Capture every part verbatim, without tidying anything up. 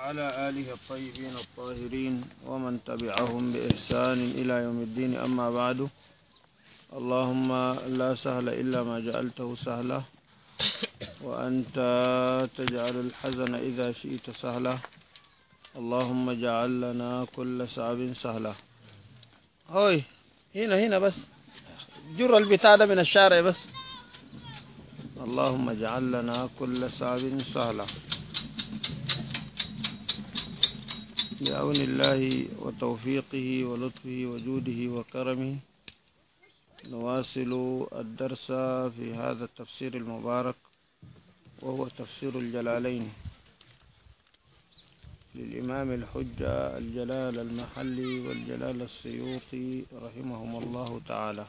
وعلى آله الطيبين الطاهرين ومن تبعهم بإحسان إلى يوم الدين. أما بعد، اللهم لا سهل إلا ما جعلته سهلا، وأنت تجعل الحزن إذا شئت سهلا. اللهم اجعل لنا كل صعب سهلا. هوي هنا هنا بس جر البتاع ده من الشارع بس. اللهم اجعل لنا كل صعب سهلا بعون الله وتوفيقه ولطفه وجوده وكرمه. نواصل الدرس في هذا التفسير المبارك، وهو تفسير الجلالين للإمام الحجة الجلال المحلي والجلال السيوطي رحمهم الله تعالى.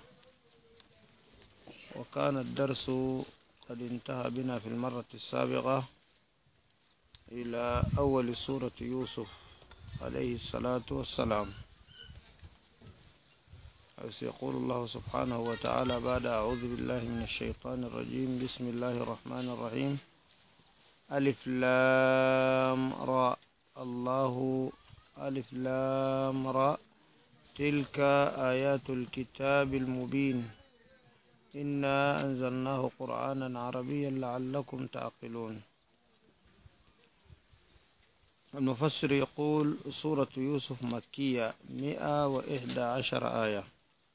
وكان الدرس قد انتهى بنا في المرة السابقة إلى أول سورة يوسف عليه الصلاة والسلام، حيث يقول الله سبحانه وتعالى بعد أعوذ بالله من الشيطان الرجيم: بسم الله الرحمن الرحيم. ألف لام را الله ألف لام را تلك آيات الكتاب المبين إنا أنزلناه قرآنا عربيا لعلكم تعقلون. المفسر يقول: سورة يوسف مكية، مئة وإحدى عشر آية.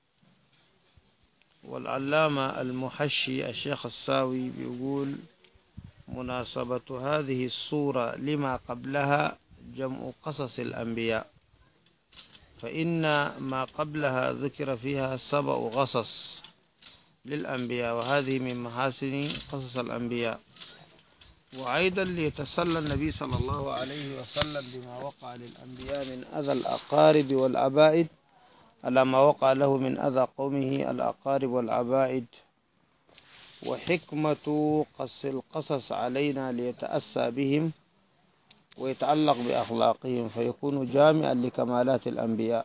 والعلامة المحشي الشيخ الساوي بيقول: مناسبة هذه السورة لما قبلها جمع قصص الأنبياء، فإن ما قبلها ذكر فيها سبع قصص للأنبياء، وهذه من محاسن قصص الأنبياء. وأيضا ليتسلى النبي صلى الله عليه وسلم بما وقع للأنبياء من أذى الأقارب والعبائد على ما وقع له من أذى قومه الأقارب والعبائد. وحكمة قص القصص علينا ليتأسى بهم ويتعلق بأخلاقهم، فيكون جامعا لكمالات الأنبياء.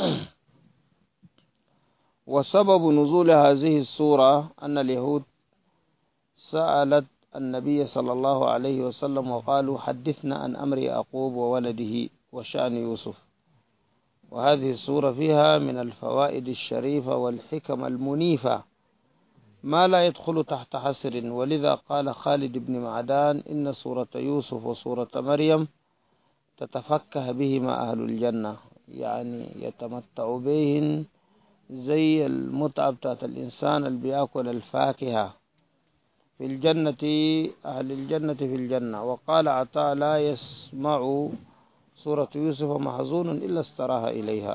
وسبب نزول هذه السورة أن اليهود سألت النبي صلى الله عليه وسلم وقالوا: حدثنا عن أمر يعقوب وولده وشأن يوسف. وهذه السورة فيها من الفوائد الشريفة والحكم المنيفة ما لا يدخل تحت حصر، ولذا قال خالد بن معدان: إن سورة يوسف وسورة مريم تتفكه بهما أهل الجنة، يعني يتمتع بهن زي المتعة بتاعت الإنسان اللي بيأكل الفاكهة في الجنة، أهل الجنة في الجنة. وقال عطاء: لا يسمع سورة يوسف محزون إلا استراها إليها.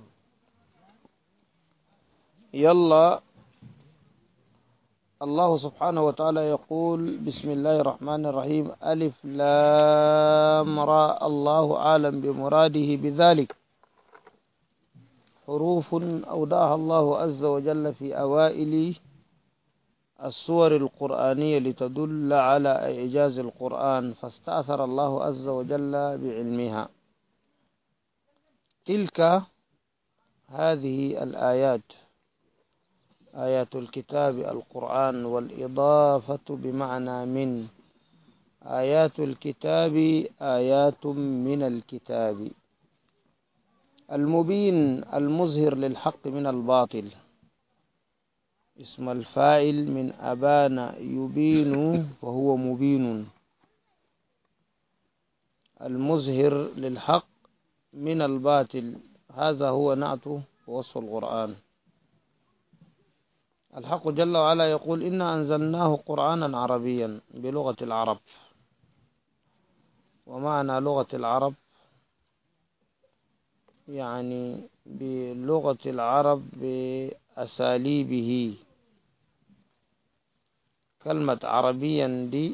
يلا الله سبحانه وتعالى يقول: بسم الله الرحمن الرحيم. ألف لام را الله أعلم بمراده بذلك. حروف أودعها الله عز وجل في أوائل السور القرآنية لتدل على إعجاز القرآن، فاستأثر الله عز وجل بعلمها. تلك هذه الآيات آيات الكتاب القرآن، والإضافة بمعنى من. آيات الكتاب آيات من الكتاب المبين المظهر للحق من الباطل. اسم الفاعل من أبان يبين وهو مبين، المظهر للحق من الباطل، هذا هو نعت وصف القرآن. الحق جل وعلا يقول: إنا أنزلناه قرآنا عربيا بلغة العرب. ومعنى لغة العرب يعني بلغة العرب بأساليبه. كلمة عربيا دي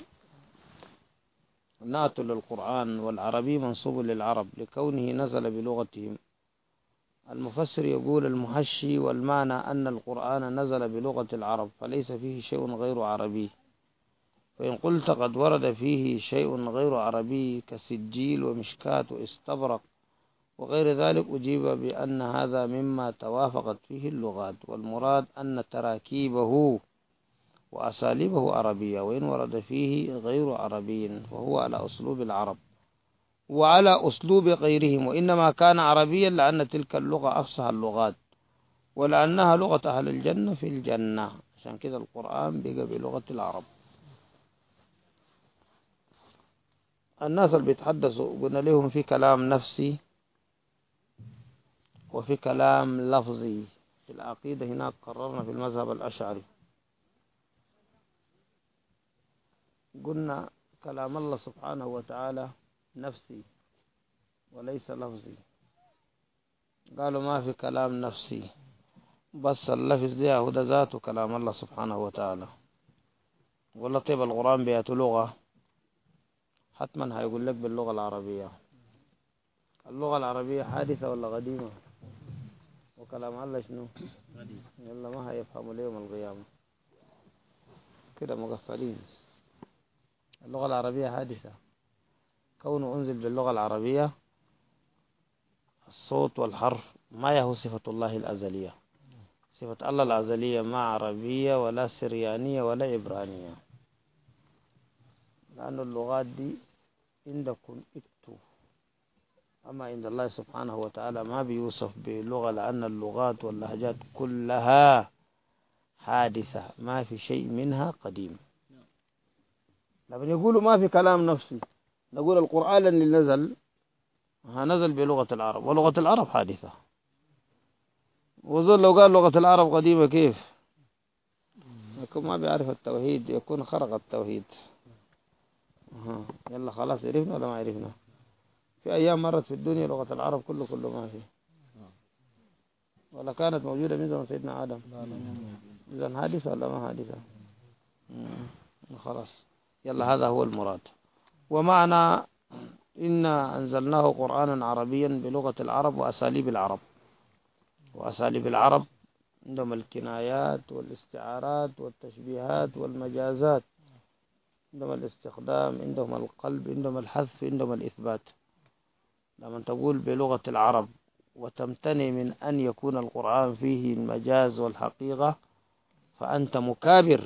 نعت للقرآن، والعربي منصوب للعرب لكونه نزل بلغتهم. المفسر يقول: المحشي والمعنى أن القرآن نزل بلغة العرب فليس فيه شيء غير عربي. فإن قلت قد ورد فيه شيء غير عربي كسجيل ومشكات واستبرق وغير ذلك، أجيب بأن هذا مما توافقت فيه اللغات، والمراد أن تراكيبه وأساليبه عربية، وإن ورد فيه غير عربي فهو على أسلوب العرب. وعلى أسلوب غيرهم، وإنما كان عربيا لأن تلك اللغة أفصح اللغات، ولأنها لغة أهل الجنة في الجنة، عشان كده القرآن بقى بلغة العرب. الناس اللي بيتحدثوا قلنا لهم في كلام نفسي وفي كلام لفظي. في العقيدة هناك قررنا في المذهب الأشعري قلنا كلام الله سبحانه وتعالى نفسي وليس لفظي. قالوا ما في كلام نفسي، بس اللفظ ده هو ده ذاته كلام الله سبحانه وتعالى. ولا طيب القرآن بيأتي لغة حتما هيقول لك باللغة العربية. اللغة العربية حادثة ولا قديمة؟ وكلام الله شنو؟ يلا ما هيفهموا اليوم القيامة كده مغفلين. اللغة العربية حادثة، كونه أنزل باللغة العربية الصوت والحرف ما يهو صفة الله الأزلية. صفة الله الأزلية ما عربية ولا سريانية ولا عبرانية، لأن اللغات دي عندكم اكتب، أما عند الله سبحانه وتعالى ما بيوصف بلغة، لأن اللغات واللهجات كلها حادثة ما في شيء منها قديم. لما يقولوا ما في كلام نفسي نقول القرآن اللي نزل نزل بلغة العرب، ولغة العرب حادثة. وظل لو قال لغة العرب قديمة كيف يكون ما بيعرف التوحيد، يكون خرق التوحيد. أه. يلا خلاص عرفنا ولا ما عرفنا؟ في أيام مرت في الدنيا لغة العرب كله كله ما في، ولا كانت موجودة من زمن سيدنا آدم؟ إذن حادثة ولا ما حادثة؟ خلاص يلا هذا هو المراد. ومعنى إنا أنزلناه قرآنا عربيا بلغة العرب وأساليب العرب. وأساليب العرب عندهم الكنايات والاستعارات والتشبيهات والمجازات، عندهم الاستخدام، عندهم القلب، عندهم الحذف، عندهم الإثبات. لما تقول بلغة العرب وتمتنع من أن يكون القرآن فيه المجاز والحقيقة فأنت مكابر.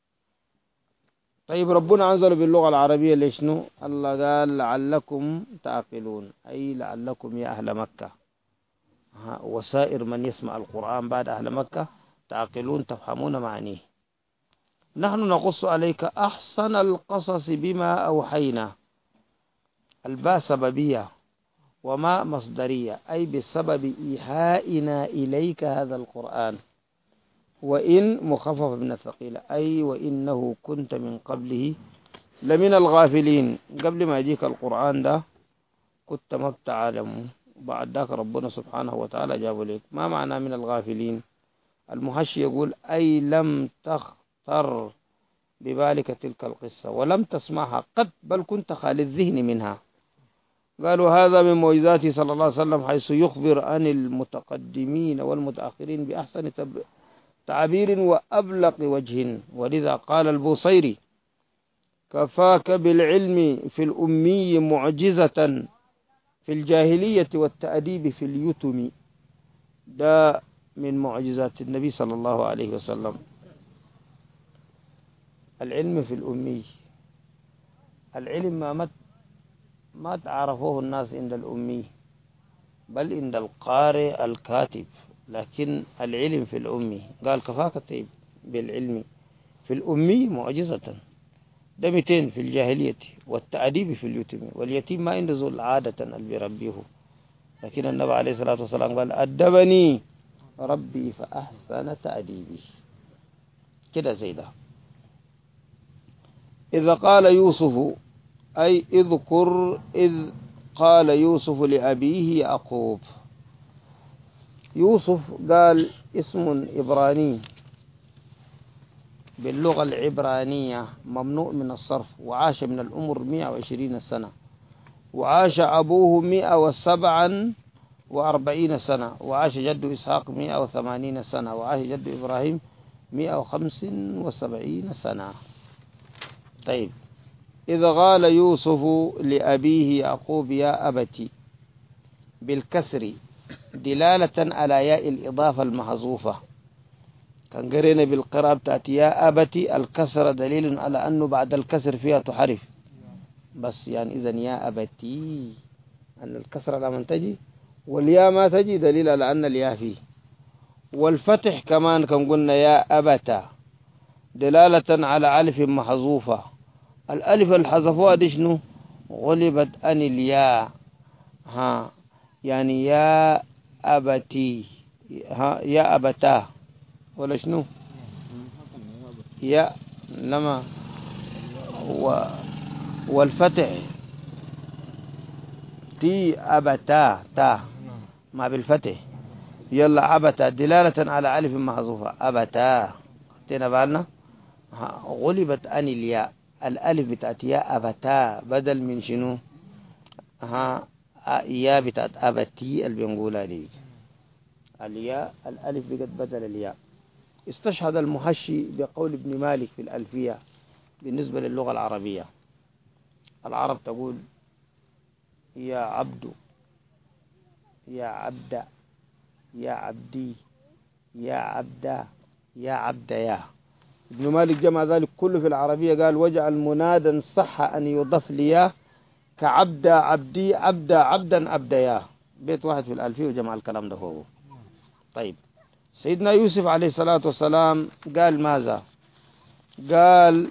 طيب ربنا أنزل باللغة العربية ليشنو؟ الله قال لعلكم تعقلون، أي لعلكم يا أهل مكة وسائر من يسمع القرآن بعد أهل مكة تعقلون تفهمون معانيه. نحن نقص عليك أحسن القصص بما أوحينا. الباء سببية وما مصدرية، أي بسبب إيحائنا إليك هذا القرآن. وإن مخفف من الثقيلة، أي وإنه كنت من قبله لمن الغافلين. قبل ما يجيك القرآن ده كنت ما بتعلم، بعد ذاك ربنا سبحانه وتعالى جابه لك. ما معنى من الغافلين؟ المحشي يقول أي لم تخطر ببالك تلك القصة ولم تسمعها قط، بل كنت خالي الذهن منها. قالوا هذا من معجزاته صلى الله عليه وسلم، حيث يخبر عن المتقدمين والمتأخرين بأحسن تعبير وأبلغ وجه. ولذا قال البوصيري كفاك بالعلم في الأمي معجزة في الجاهلية والتأديب في اليتم. ده من معجزات النبي صلى الله عليه وسلم، العلم في الأمي. العلم ما مت ما تعرفوه الناس عند الأمي، بل عند القارئ الكاتب، لكن العلم في الأمي. قال كفاك طيب بالعلم في الأمي معجزة، ده مئتين في الجاهلية والتأديب في اليتيم. واليتيم ما عنده زول عادة اللي بيربيه، لكن النبي عليه الصلاة والسلام قال أدبني ربي فأحسن تأديبي، كده زي ده. إذا قال يوسف أي اذكر إذ قال يوسف لأبيه يعقوب. يوسف قال اسم إبراني باللغة العبرانية ممنوع من الصرف، وعاش من الأمر مئة وعشرين سنة، وعاش أبوه مئة وسبعا وأربعين سنة، وعاش جد إسحاق مئة وثمانين سنة، وعاش جد إبراهيم مئة وخمس وسبعين سنة. طيب إذا قال يوسف لأبيه يعقوب يا أبتي بالكسر دلالة على ياء الإضافة المحذوفة، كان قرينا بالقراءة بتاعت يا أبتي الكسر دليل على أنه بعد الكسر فيها تحرف، بس يعني إذن يا أبتي أن الكسرة لما تجي، والياء ما تجي دليل على أن الياء فيه. والفتح كمان كم قلنا يا أبتا دلالة على ألف محذوفة. الألف الحذفوها دي شنو؟ غلبت أن الياء، ها يعني يا أبتي، ها يا أبتا ولا شنو؟ يا لما و والفتح تي أبتا تا ما بالفتح، يلا أبتا دلالة على ألف محذوفة أبتا تينا بالنا. غلبت أن الياء، الألف بتاعت يا أبتا بدل من شنو؟ ها يا بتاعت أبتي اللي بنقولها دي الياء، الألف بقت بدل الياء. استشهد المحشي بقول ابن مالك في الألفية بالنسبة للغة العربية. العرب تقول يا عبد، يا عبد، يا عبدي، يا عبدا، يا عبد يا. ابن مالك جمع ذلك كله في العربية، قال وجعل منادا صح أن يضاف ليا كعبد عبدي عبد عبدا عبديا. بيت واحد في الألفية وجمع الكلام ده هو. طيب سيدنا يوسف عليه الصلاة والسلام قال ماذا؟ قال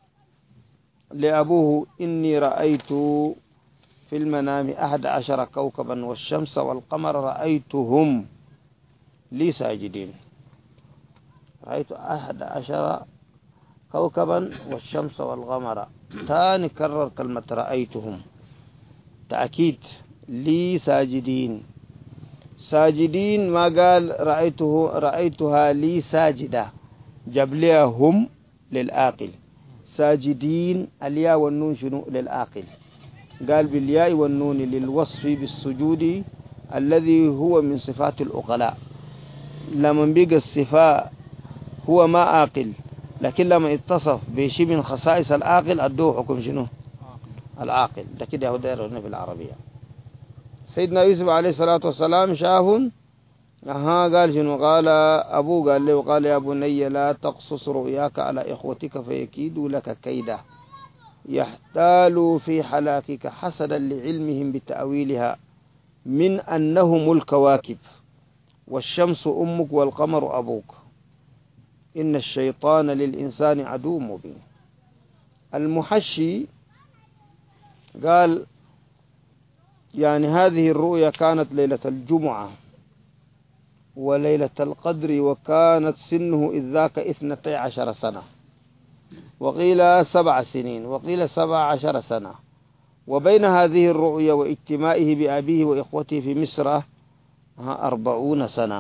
لأبوه إني رأيت في المنام أحد عشر كوكبا والشمس والقمر رأيتهم لي ساجدين. رأيت أحد عشر كوكبا والشمس والقمر، ثاني كرر كلمة رأيتهم تأكيد لي ساجدين. ساجدين ما قال رأيته رأيتها لي ساجدة، جاب لها هم للآقل. ساجدين الياء والنون شنو للآقل، قال بالياء والنون للوصف بالسجود الذي هو من صفات الأقلاء. لما بيقى الصفاء هو ما آقل، لكن لما اتصف بشيء من خصائص الآقل أدوه حكم شنو؟ العاقل. ده كده هو داير هنا في العربية. سيدنا يوسف عليه الصلاة والسلام شافهم، أها قال شنو؟ قال أبوه قال له قال يا بني لا تقصص رؤياك على إخوتك فيكيدوا لك كيدا يحتالوا في حلاكك حسدا لعلمهم بتأويلها من أنهم الكواكب والشمس أمك والقمر أبوك إن الشيطان للإنسان عدو مبين. المحشي قال يعني هذه الرؤيا كانت ليلة الجمعة وليلة القدر، وكانت سنه إذ ذاك اثنتي عشر سنة، وقيل سبع سنين، وقيل سبع عشر سنة. وبين هذه الرؤيا واجتماعه بأبيه وإخوته في مصر أربعون سنة.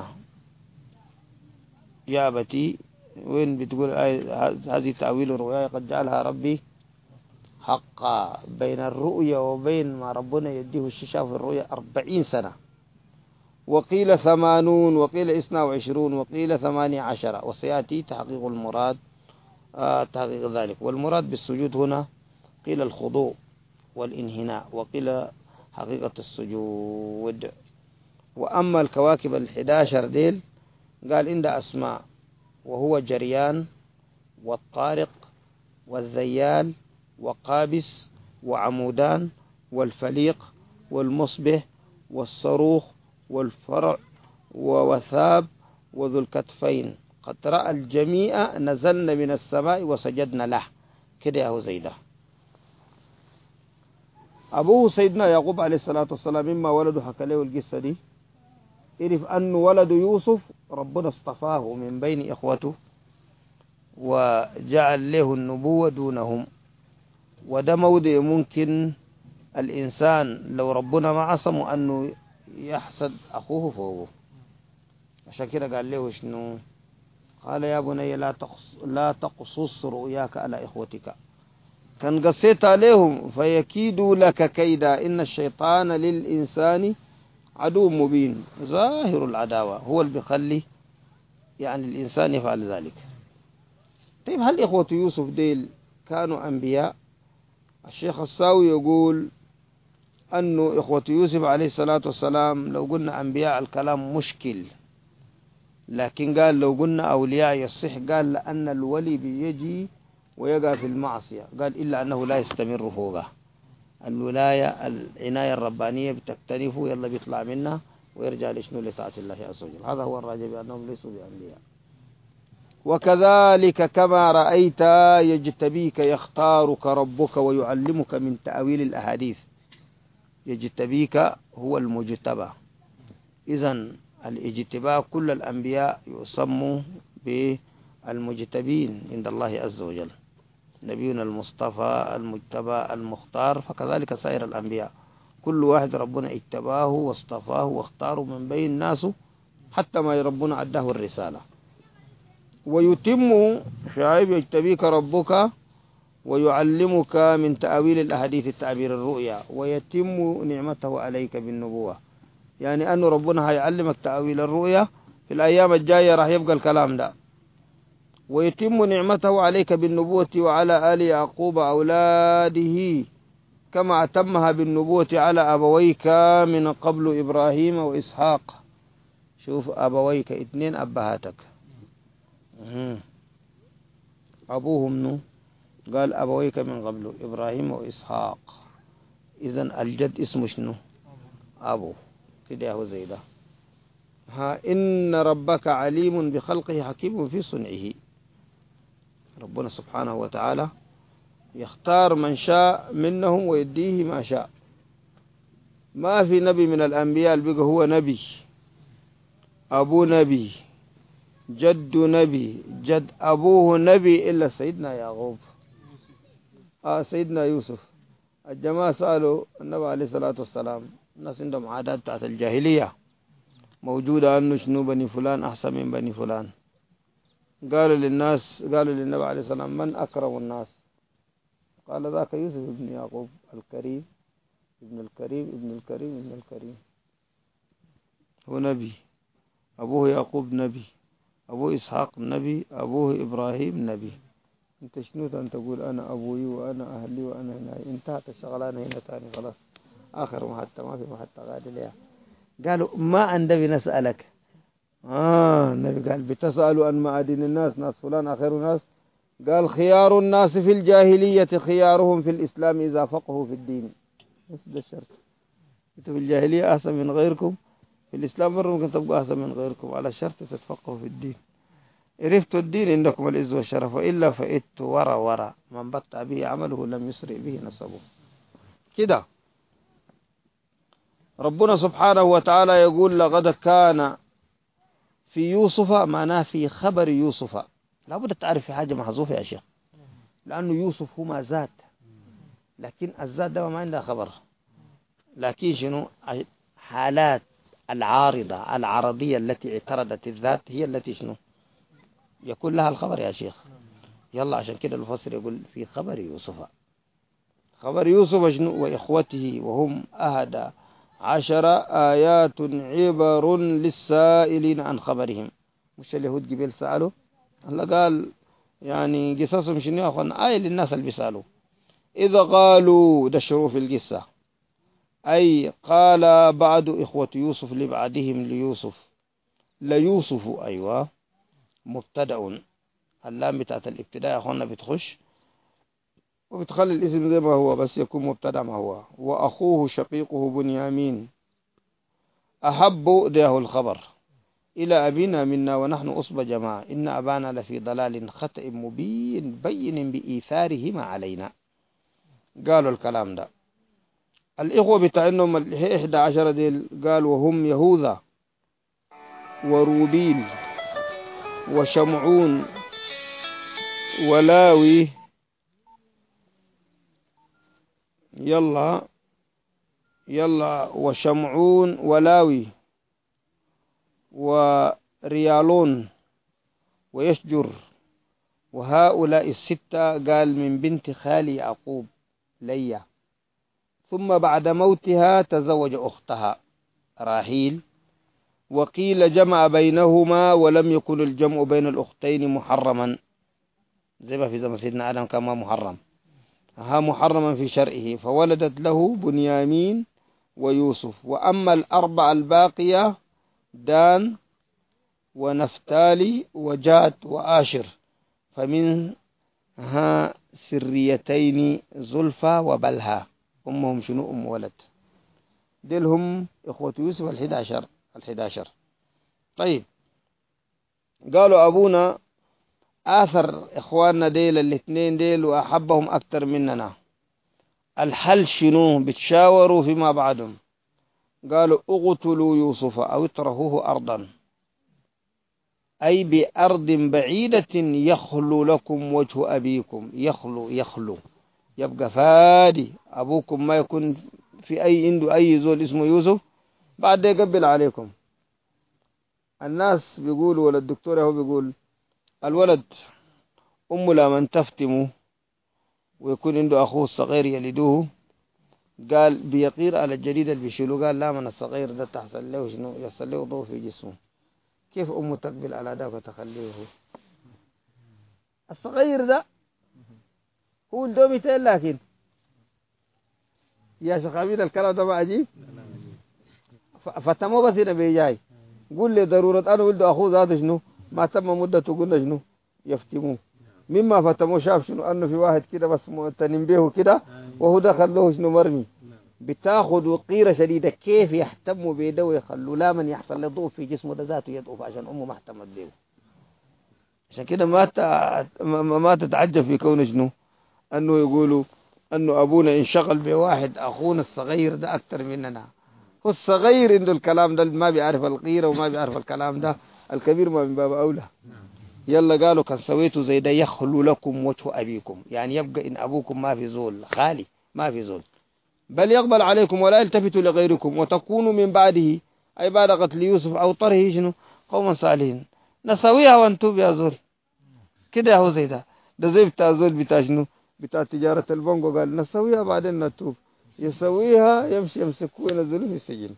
يا أبتي وين بتقول هذه تأويل الرؤيا قد جعلها ربي حقا. بين الرؤيا وبين ما ربنا يديه الشفاء في الرؤيا أربعين سنة، وقيل ثمانون، وقيل اثنى وعشرون، وقيل ثمانية عشر. وسيأتي تحقيق المراد آه تحقيق ذلك. والمراد بالسجود هنا قيل الخضوع والانهناء، وقيل حقيقة السجود. وأما الكواكب الحداشر ديل قال إن أسماء، وهو جريان والطارق والذيال وقابس وعمودان والفليق والمصبح والصاروخ والفرع ووثاب وذو الكتفين قد رأى الجميع نزلنا من السماء وسجدنا له. كده يا هو زيده. أبوه سيدنا يعقوب عليه الصلاة والسلام مما ولده حكى له القصة دي، عرف أن ولد يوسف ربنا اصطفاه من بين إخوته وجعل له النبوة دونهم، وده موضع ممكن الإنسان لو ربنا ما عصمه أنه يحسد أخوه فوقه. عشان كده قال له شنو؟ قال يا بني لا تقص لا تقصص رؤياك على إخوتك، كان قصيت عليهم فيكيدوا لك كيدا إن الشيطان للإنسان عدو مبين. ظاهر العداوة هو اللي بيخلي يعني الإنسان يفعل ذلك. طيب هل إخوة يوسف ديل كانوا أنبياء؟ الشيخ الساوي يقول أنه إخوة يوسف عليه الصلاة والسلام لو قلنا أنبياء الكلام مشكل، لكن قال لو قلنا أولياء يصح. قال لأن الولي بيجي ويقع في المعصية، قال إلا أنه لا يستمر فوقه. الولاية العناية الربانية بتكتنفه يلا بيطلع منها ويرجع لشنو لطاعة الله عز وجل. هذا هو الراجع بأنهم ليسوا بأنبياء. وكذلك كما رأيت يجتبيك يختارك ربك ويعلمك من تأويل الأحاديث. يجتبيك هو المجتبى. إذن الاجتباء كل الأنبياء يسموا بالمجتبين عند الله عز وجل. نبينا المصطفى المجتبى المختار، فكذلك سائر الأنبياء كل واحد ربنا اجتباه واصطفاه واختاره من بين الناس حتى ما ربنا عداه الرسالة. ويتم شعيب يجتبيك ربك ويعلمك من تأويل الأحاديث التعبير الرؤيا، ويتم نعمته عليك بالنبوة، يعني أن ربنا هيعلمك تأويل الرؤيا في الأيام الجاية راح يبقى الكلام ده. ويتم نعمته عليك بالنبوة وعلى آل يعقوب أولاده كما أتمها بالنبوة على أبويك من قبل إبراهيم وإسحاق. شوف أبويك اثنين أبهاتك أبوهم نو قال أبويك من قبل إبراهيم وإسحاق. إذن الجد اسمه شنو؟ أبو كده هو زي ده. ها إن ربك عليم بخلقه حكيم في صنعه. ربنا سبحانه وتعالى يختار من شاء منهم ويديه ما شاء. ما في نبي من الأنبياء بقى هو نبي، أبو نبي، جد نبي، جد أبوه نبي إلا سيدنا يعقوب. آه سيدنا يوسف. الجماعة سألوا النبي عليه الصلاة والسلام، الناس عندهم عادات بتاعت الجاهلية موجودة أنه شنو بني فلان أحسن من بني فلان. قالوا للناس قالوا للنبي عليه الصلاة والسلام من أكرم الناس؟ قال ذاك يوسف ابن يعقوب الكريم ابن الكريم ابن الكريم ابن الكريم. هو نبي، أبوه يعقوب نبي، أبوه إسحاق نبي، أبوه إبراهيم نبي. أنت شنو أنت تقول أنا أبوي وأنا أهلي وأنا هنا؟ انتهت الشغلانة هنا تاني خلاص، آخر محطة ما في محطة غادي ليها. قالوا ما عند بنسألك. آه النبي قال بتسألوا عن معادن الناس، ناس فلان آخر ناس. قال خيار الناس في الجاهلية خيارهم في الإسلام إذا فقهوا في الدين. بس ده الشرط. أنتوا في الجاهلية أحسن من غيركم، في الإسلام مرة ممكن تبقوا أحسن من غيركم على شرط تتفقهوا في الدين. عرفتوا الدين عندكم العز والشرف، وإلا فإتوا ورا ورا. من بطأ به عمله لم يسرع به نسبه. كده ربنا سبحانه وتعالى يقول لقد كان في يوسف، معناه في خبر يوسف. لابد تعرف في حاجة محذوفة يا شيخ، لأنه يوسف هما ذات، لكن الذات ده ما عندها خبر. لكن شنو حالات العارضة العرضية التي اعترضت الذات هي التي شنو يكون لها الخبر يا شيخ. يلا عشان كده المفسر يقول في خبر يوسف. خبر يوسف شنو؟ وإخوته وهم أهدى عشر آيات عبر للسائلين عن خبرهم. مش اليهود قبل سألوا الله قال يعني قصصهم شنو يا أخوان؟ آية للناس اللي بيسألوا. إذا قالوا دشروا في القصة، أي قال بعد إخوة يوسف لبعدهم ليوسف. ليوسف أيوة مبتدأ، اللام بتاعت الابتداء يا أخوانا بتخش وبتخلي الاسم زي ما هو بس يكون مبتدأ ما هو. وأخوه شقيقه بنيامين أحب ده الخبر إلى أبينا منا ونحن أصب جماعة إن أبانا لفي ضلال خطأ مبين بين بإيثارهما علينا. قالوا الكلام ده الإخوة بتاعهم الإحدى عشر ديل قال وهم يهوذا وروبيل وشمعون ولاوي. يلا يلا وشمعون ولاوي وريالون ويشجر. وهؤلاء الستة قال من بنت خالي يعقوب ليا. ثم بعد موتها تزوج أختها راحيل. وقيل جمع بينهما ولم يكن الجمع بين الأختين محرما، زي ما في زمن سيدنا آدم كان ما محرم، ها محرما في شرعه، فولدت له بنيامين ويوسف. وأما الأربع الباقية دان ونفتالي وجاد وآشر فمنها سريتين زلفى وبلها. أمهم شنو؟ أم ولد. ديل هم إخوة يوسف الحداشر الحداشر. طيب قالوا أبونا آثر إخواننا ديل الاثنين ديل وأحبهم أكتر مننا. الحل شنو؟ بتشاوروا فيما بعدهم. قالوا اقتلوا يوسف أو اطرحوه أرضا، أي بأرض بعيدة يخلو لكم وجه أبيكم. يخلو يخلو يبقى فادي أبوكم ما يكون في أي عنده أي زول اسمه يوسف بعد يقبل عليكم. الناس بيقولوا ولا الدكتور هو بيقول الولد أمه لمن تفتمه ويكون عنده أخوه الصغير يلدوه، قال بيقير على الجديد اللي بيشيلوه، قال لا من الصغير ده تحصل له شنو؟ يحصل له ضوء في جسمه. كيف أمه تقبل على ذاك وتخليه؟ الصغير ده هو الدوميتين. لكن يا شيخ عبيد الكلام ده ما عجيب؟ فتمو بس هنا بيجاي قول لي ضرورة أنا ولد أخوه ذاته شنو ما تم مدته قلنا شنو يفتموه. مما فتمو شاف شنو أنه في واحد كده بس مؤتنم به كده وهو دخل له شنو مرمي. بتاخذ قيرة شديدة كيف يهتموا بيده ويخلوا لا من يحصل له ضعف في جسمه ده ذاته يضعف عشان أمه ما اهتمت به. عشان كده ما ما تتعجب في كون شنو أنه يقولوا أنه أبونا انشغل بواحد أخونا الصغير ده أكتر مننا. هو الصغير عنده الكلام ده ما بيعرف القيرة وما بيعرف الكلام ده، الكبير ما من باب أولى. يلا قالوا كان سويتوا زي ده يخلو لكم وجه أبيكم، يعني يبقى إن أبوكم ما في زول خالي ما في زول، بل يقبل عليكم ولا يلتفتوا لغيركم وتكونوا من بعده أي بعد قتل يوسف أو طره شنو قوما صالحين. نسويها وانتوب يا زول كده. هو زي ده ده زي بتاع زول بتاع شنو بتاع تجارة البنك قال نسويها بعدين نتوب، يسويها يمشي يمسكوه ينزلوه في السجن.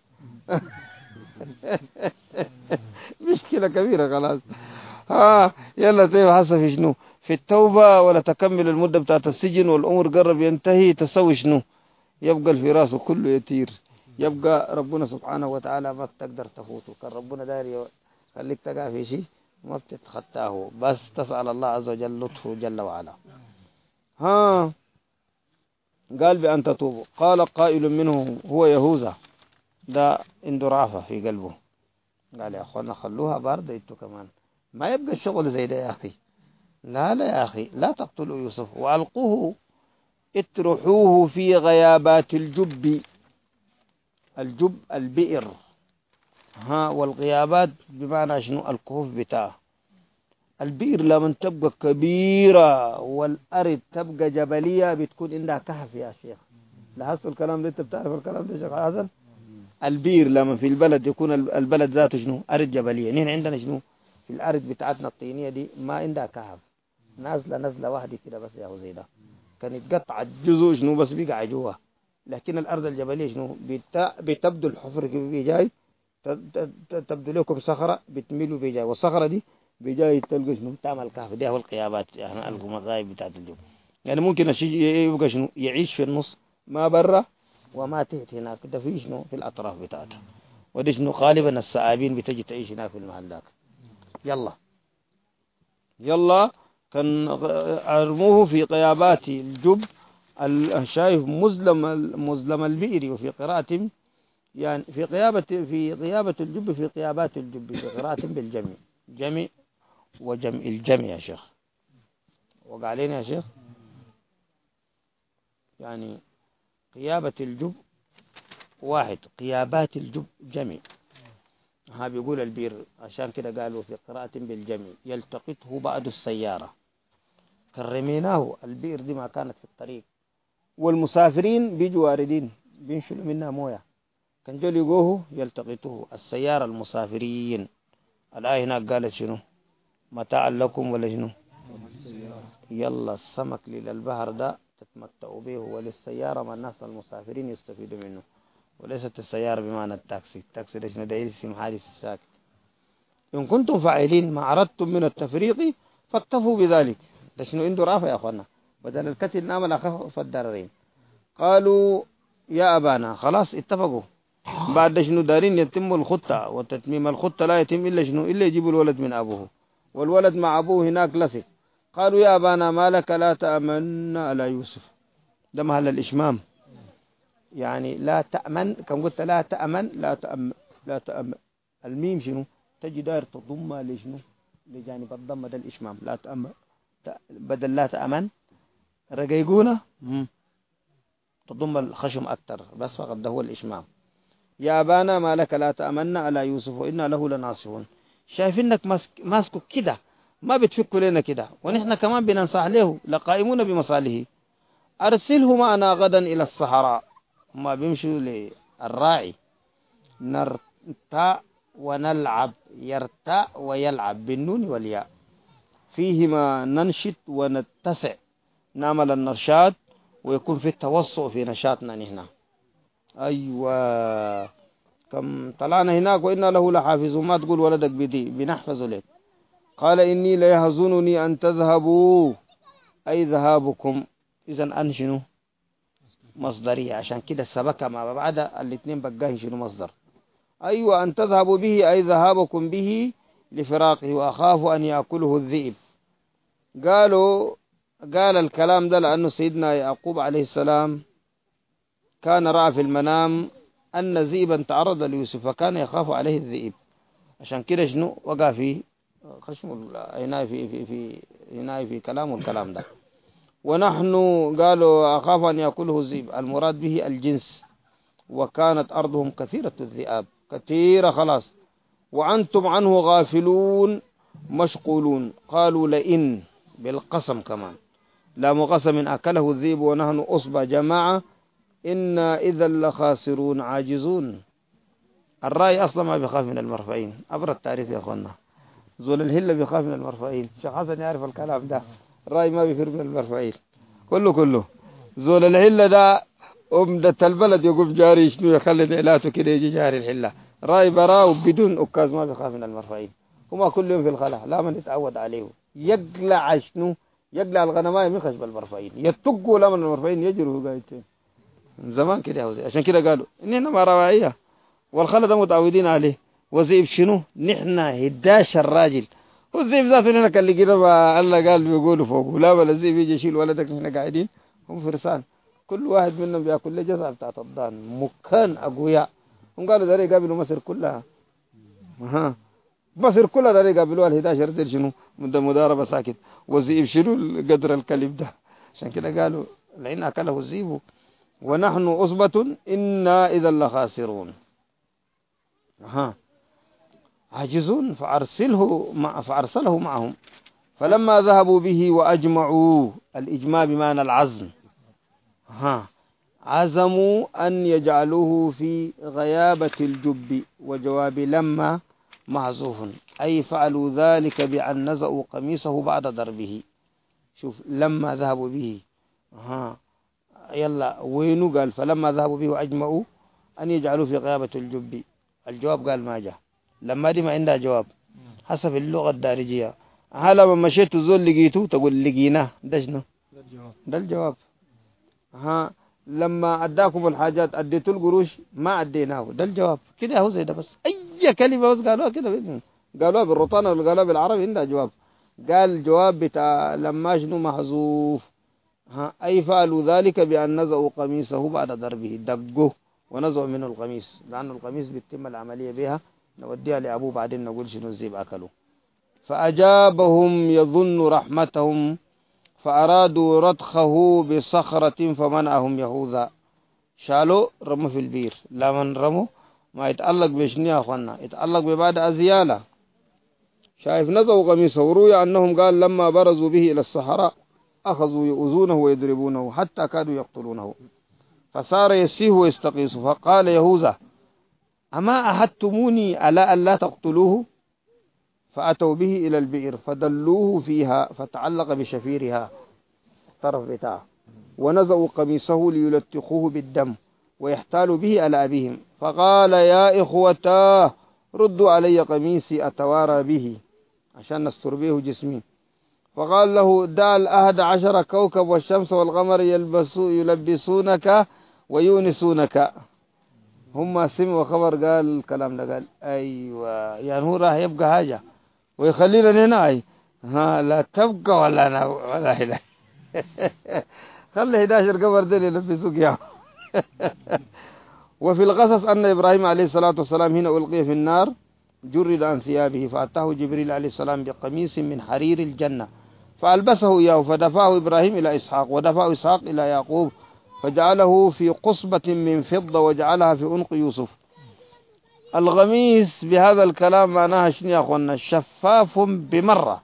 مشكلة كبيرة خلاص. ها يلا طيب حصل في شنو في التوبة ولا تكمل المدة بتاعت السجن والأمر قرب ينتهي تسوي شنو يبقى الفراس كله يطير. يبقى ربنا سبحانه وتعالى ما بتقدر تفوته. كان ربنا داري خليك تقع في شيء ما بتتخطاه، بس تسأل الله عز وجل لطفه جل وعلا. ها قال بأن تتوبوا. قال قائل منهم هو يهوذا ده عنده رعفة في قلبه، قال يا أخوانا خلوها باردة انتوا كمان ما يبقى الشغل زي ده يا أخي. لا لا يا أخي لا تقتلوا يوسف وألقوه اترحوه في غيابات الجب. الجب البئر ها، والغيابات بمعنى شنو الكهوف بتاعه. البئر لما تبقى كبيرة والأرض تبقى جبلية بتكون عندها كهف يا شيخ. لاحظتوا الكلام ده؟ انت بتعرف الكلام ده يا شيخ حسن؟ البئر لما في البلد يكون البلد ذاته شنو أرض جبلية. نحن عندنا شنو في الأرض بتاعتنا الطينية دي ما عندها كهف، نازلة نازلة واحدة كده بس يا هو زي ده كان يتقطع الجزء شنو بس بيقع جوا. لكن الأرض الجبلية شنو بتبدو الحفر بيجاي تبدو لكم صخرة بتميلوا بيجاي، والصخرة دي بيجاي تلقى شنو تعمل كهف. ده هو القيابات يعني المغايب بتاعت الجو. يعني ممكن الشيء يبقى شنو يعيش في النص ما برا وما تحت هناك ده في شنو في الأطراف بتاعته. ودي شنو غالبا السآبين بتجي تعيش هناك في المحل ذاك. يلا يلا كان أرموه في قيابات الجب الشايف مظلم مظلم البئر. وفي قراءة يعني في قيابة في قيابة الجب في قيابات الجب في قراءة بالجمع جمع وجمع الجمع يا شيخ. وقع علينا يا شيخ يعني قيابة الجب واحد قيابات الجب جمع. ها بيقول البير عشان كده قالوا في قراءة بالجمع يلتقطه بعد السيارة. كرميناه البئر دي ما كانت في الطريق والمسافرين بيجوا واردين بينشلوا منها مويه كان جو يقوه يلتقطه السيارة المسافرين. الآية هناك قالت شنو متاعا لكم ولا شنو. يلا السمك للبحر ده تتمتعوا به وللسيارة ما الناس المسافرين يستفيدوا منه. وليست السيارة بمعنى التاكسي. التاكسي ده شنو ده اسم حادث الساكت. إن كنتم فاعلين ما أردتم من التفريق فاكتفوا بذلك. ده شنو عنده رافع يا أخوانا بدل الكتل نعمل أخف الدارين. قالوا يا أبانا خلاص اتفقوا بعد شنو دارين يتم الخطة وتتميم الخطة لا يتم إلا شنو إلا يجيب الولد من أبوه والولد مع أبوه هناك لصق. قالوا يا أبانا ما لك لا تأمن على يوسف. ده محل الإشمام. يعني لا تأمن، كم قلت لا تأمن لا تأمن لا تأمن، الميم شنو تجي داير تضمها لشنو لجانب الضمة، ده الإشمام. لا تأمن بدل لا تأمن رقيقونة تضم الخشم أكثر، بس فقط ده هو الإشمام. يا أبانا ما لك لا تأمنا على يوسف وإنا له لناصحون. شايفينك ماسك ماسكه كده، ما بتفكوا لنا كده، ونحن كمان بننصح له، لقائمون بمصالحه. أرسله معنا غدا إلى الصحراء، ما بيمشوا للراعي. نرتاء ونلعب، يرتاء ويلعب بالنون والياء. فيهما ننشط ونتسع، نعمل النشاط ويكون في التوسع في نشاطنا نحن. أيوة، كم طلعنا هناك وإنا له لحافظ، ما تقول ولدك بدي بنحفظ لك. قال إني ليحزنني أن تذهبوا، أي ذهابكم. إذن أنشنوا مصدرية، عشان كده السبكة ما بعد الاثنين بقاه شنو مصدر. أيوة، أن تذهبوا به أي ذهابكم به لفراقه، وأخاف أن يأكله الذئب. قالوا قال الكلام ده لأنه سيدنا يعقوب عليه السلام كان رأى في المنام أن ذئبا تعرض ليوسف، فكان يخاف عليه الذئب، عشان كده شنو وقع في خشم هنا في في في هنا في كلامه الكلام ده. ونحن قالوا أخاف أن يأكله الذئب، المراد به الجنس، وكانت أرضهم كثيرة الذئاب، كثيرة خلاص. وأنتم عنه غافلون مشغولون. قالوا لئن بالقسم كمان، لا مقسم أكله الذئب ونحن أصبع جماعة إنا إذا لخاسرون عاجزون. الرأي أصلا ما بيخاف من المرفعين، أبرد التعريف يا أخوانا. زول الهلة بيخاف من المرفعين، شيخ حسن يعرف الكلام ده. الرأي ما بيفر من المرفعين كله كله. زول الهلة ده أمدة البلد يقوم جاري شنو يخلي نعلاته كده يجي جاري الحلة. رأي براء بدون أكاز ما بيخاف من المرفعين. هما كل يوم في الخلا، لا من يتعود عليه. يقلع شنو يقلع الغنماء من خشب المرفعين، يتقوا لا من المرفعين يجروا قايتين من زمان كده. عشان كده قالوا إننا ما رواعية، والخلا ده متعودين عليه. وزيب شنو نحن هداشر راجل، والزيب ذاته هنا كان اللي كده الله قال بيقولوا فوقه لا بلا الزيب يجي يشيل ولدك. نحن قاعدين هم فرسان، كل واحد منهم بياكل له جزعة بتاعت الضان، مكان أقوياء. هم قالوا داري يقابلوا مصر كلها، ها مصر كلها داري يقابلوها الهداشر دير شنو مداربة ساكت. وزيب شنو قدر الكلب ده. عشان كده قالوا لئن أكله الزيب ونحن أصبة إنا إذا لخاسرون. ها عاجزون فأرسله مع فأرسله معهم. فلما ذهبوا به وأجمعوا، الإجماع بمعنى العزم، ها عزموا أن يجعلوه في غيابة الجب، وجواب لما محذوف، أي فعلوا ذلك بأن نزعوا قميصه بعد ضربه. شوف لما ذهبوا به، ها يلا وينو قال فلما ذهبوا به وأجمعوا أن يجعلوه في غيابة الجب. الجواب قال ما جاء، لما دي ما عندها جواب حسب اللغة الدارجية. هلا لما مشيت الزول لقيته تقول لقيناه، ده شنو ده الجواب. ها لما أداكم الحاجات أديتوا القروش ما أديناه، ده الجواب. كده هو زي ده، بس أي كلمة بس قالوها كده، قالوها بالروطانة ولا قالوها بالعربي عندها جواب. قال الجواب بتاع لما شنو محذوف، ها أي فعلوا ذلك بأن نزعوا قميصه بعد ضربه، دقوه ونزعوا منه القميص، لأنه القميص بيتم العملية بها نوديها لأبوه بعدين نقول شنو الزيب أكله. فأجابهم يظن رحمتهم فأرادوا رضخه بصخرة فمنعهم يهوذا. شالوا رموا في البير، لا من رموا ما يتعلق بشنو يا أخوانا، يتعلق ببعد أزيالة. شايف نزعوا قميصه. وروي أنهم قال لما برزوا به إلى الصحراء أخذوا يؤذونه ويضربونه حتى كادوا يقتلونه، فصار يسيه ويستقيس. فقال يهوذا أما أحدتموني على أن لا تقتلوه؟ فأتوا به إلى البئر فدلوه فيها فتعلق بشفيرها الطرف بتاعه، ونزعوا قميصه ليلتقوه بالدم ويحتالوا به على أبيهم. فقال يا إخوتا ردوا علي قميصي أتوارى به، عشان نستر به جسمي. فقال له دع الأحد عشر كوكب والشمس والقمر يلبسو يلبسونك ويونسونك. هم سمعوا خبر قال الكلام ده، قال أيوة يعني هو راح يبقى حاجة ويخلينا هنا، ها لا تبقى ولا أنا ولا هنا. خلي إحدى عشر قمر دل يلبسوك يا وفي القصص أن إبراهيم عليه الصلاة والسلام هنا ألقي في النار جرد عن ثيابه، فأتاه جبريل عليه السلام بقميص من حرير الجنة فألبسه إياه، فدفعه إبراهيم إلى إسحاق، ودفعه إسحاق إلى يعقوب، فجعله في قصبة من فضة وجعلها في عنق يوسف. القميص بهذا الكلام معناها شنو يا أخوانا؟ شفاف بمرة.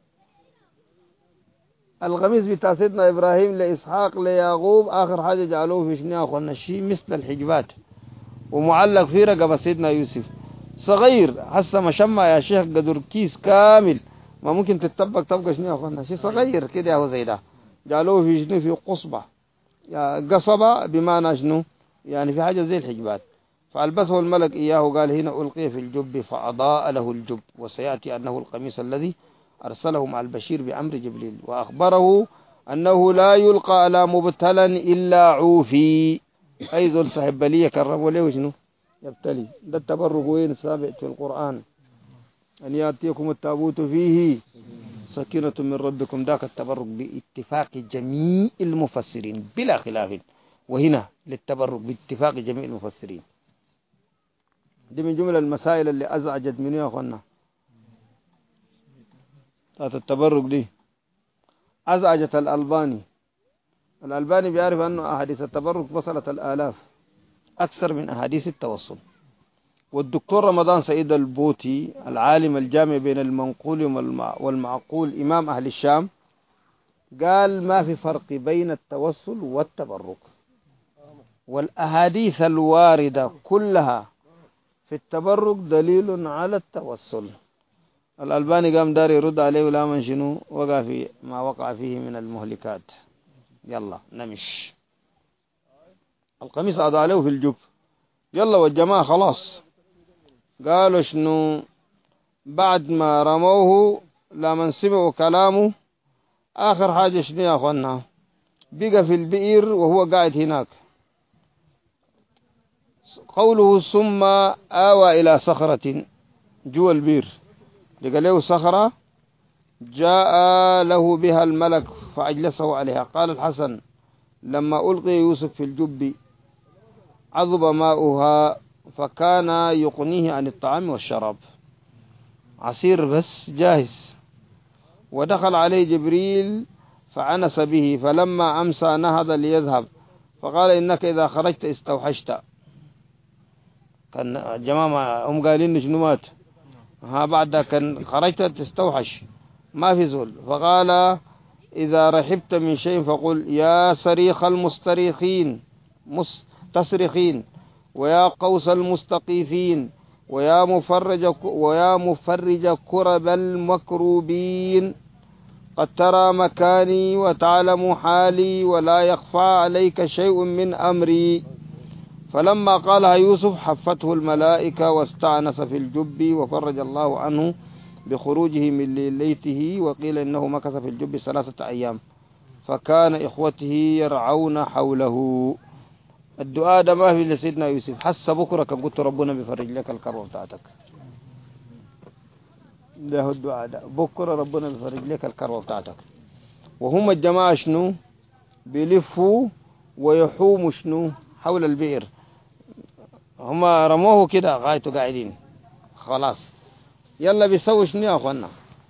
القميص بتاع سيدنا إبراهيم لإسحاق ليعقوب آخر حاجة جعلوه في شنو يا أخوانا؟ شيء مثل الحجبات ومعلق في رقبة سيدنا يوسف صغير، حسا ما شمع يا شيخ قدر كيس كامل، ما ممكن تتطبق طبقة شنو يا أخوانا؟ شيء صغير كده يا هو زي ده، جعلوه في شنو؟ في قصبة، قصبة بمعنى شنو؟ يعني في حاجة زي الحجبات. فألبسه الملك إياه، قال هنا ألقي في الجب فأضاء له الجب، وسيأتي أنه القميص الذي أرسله مع البشير بأمر جبريل، وأخبره أنه لا يلقى على مبتلا إلا عوفي، أي ذو صاحب بلية كرموا له شنو؟ يبتلي. ده التبرك وين سابق في القرآن، أن يأتيكم التابوت فيه سكينة من ربكم، ذاك التبرك باتفاق جميع المفسرين بلا خلاف، وهنا للتبرك باتفاق جميع المفسرين. دي من جملة المسائل اللي أزعجت مني يا أخوانا، بتاعت التبرك دي أزعجت الألباني. الألباني بيعرف أنه أحاديث التبرك وصلت الآلاف أكثر من أحاديث التوصل. والدكتور رمضان سعيد البوتي العالم الجامع بين المنقول والمعقول إمام أهل الشام قال ما في فرق بين التوسل والتبرك، والأحاديث الواردة كلها في التبرك دليل على التوسل. الألباني قام دار يرد عليه ولا من شنو وقع في ما وقع فيه من المهلكات. يلا نمش القميص أضع له في الجب. يلا والجماعة خلاص قالوا شنو بعد ما رموه لمن سمعوا كلامه آخر حاجة شنو يا أخوانا؟ بقى في البئر وهو قاعد هناك. قوله ثم آوى إلى صخرة جوا البئر، لقى له صخرة جاء له بها الملك فأجلسه عليها. قال الحسن لما ألقي يوسف في الجب عذب ماؤها فكان يقنيه عن الطعام والشراب، عصير بس جاهز. ودخل عليه جبريل فعنس به، فلما أمسى نهض ليذهب فقال إنك إذا خرجت استوحشت. كان جماعة هم قالين شنو مات ها بعد كان خرجت تستوحش ما في زول. فقال إذا رحبت من شيء فقل يا صريخ المستريخين مستصرخين، ويا قوس المستقيثين، ويا مفرج ويا مفرج كرب المكروبين، قد ترى مكاني وتعلم حالي ولا يخفى عليك شيء من أمري. فلما قالها يوسف حفته الملائكة واستأنس في الجب، وفرج الله عنه بخروجه من ليلته، وقيل إنه مكث في الجب ثلاثة أيام، فكان إخوته يرعون حوله. الدعاء ده ما في لسيدنا يوسف، حس بكرة كم قلت ربنا بفرج لك الكروة بتاعتك، ده هو الدعاء ده، بكرة ربنا بفرج لك الكروة بتاعتك. وهم الجماعة شنو بيلفوا ويحوموا شنو حول البئر، هم رموه كده غايته قاعدين خلاص. يلا بيسوي شنو يا أخوانا؟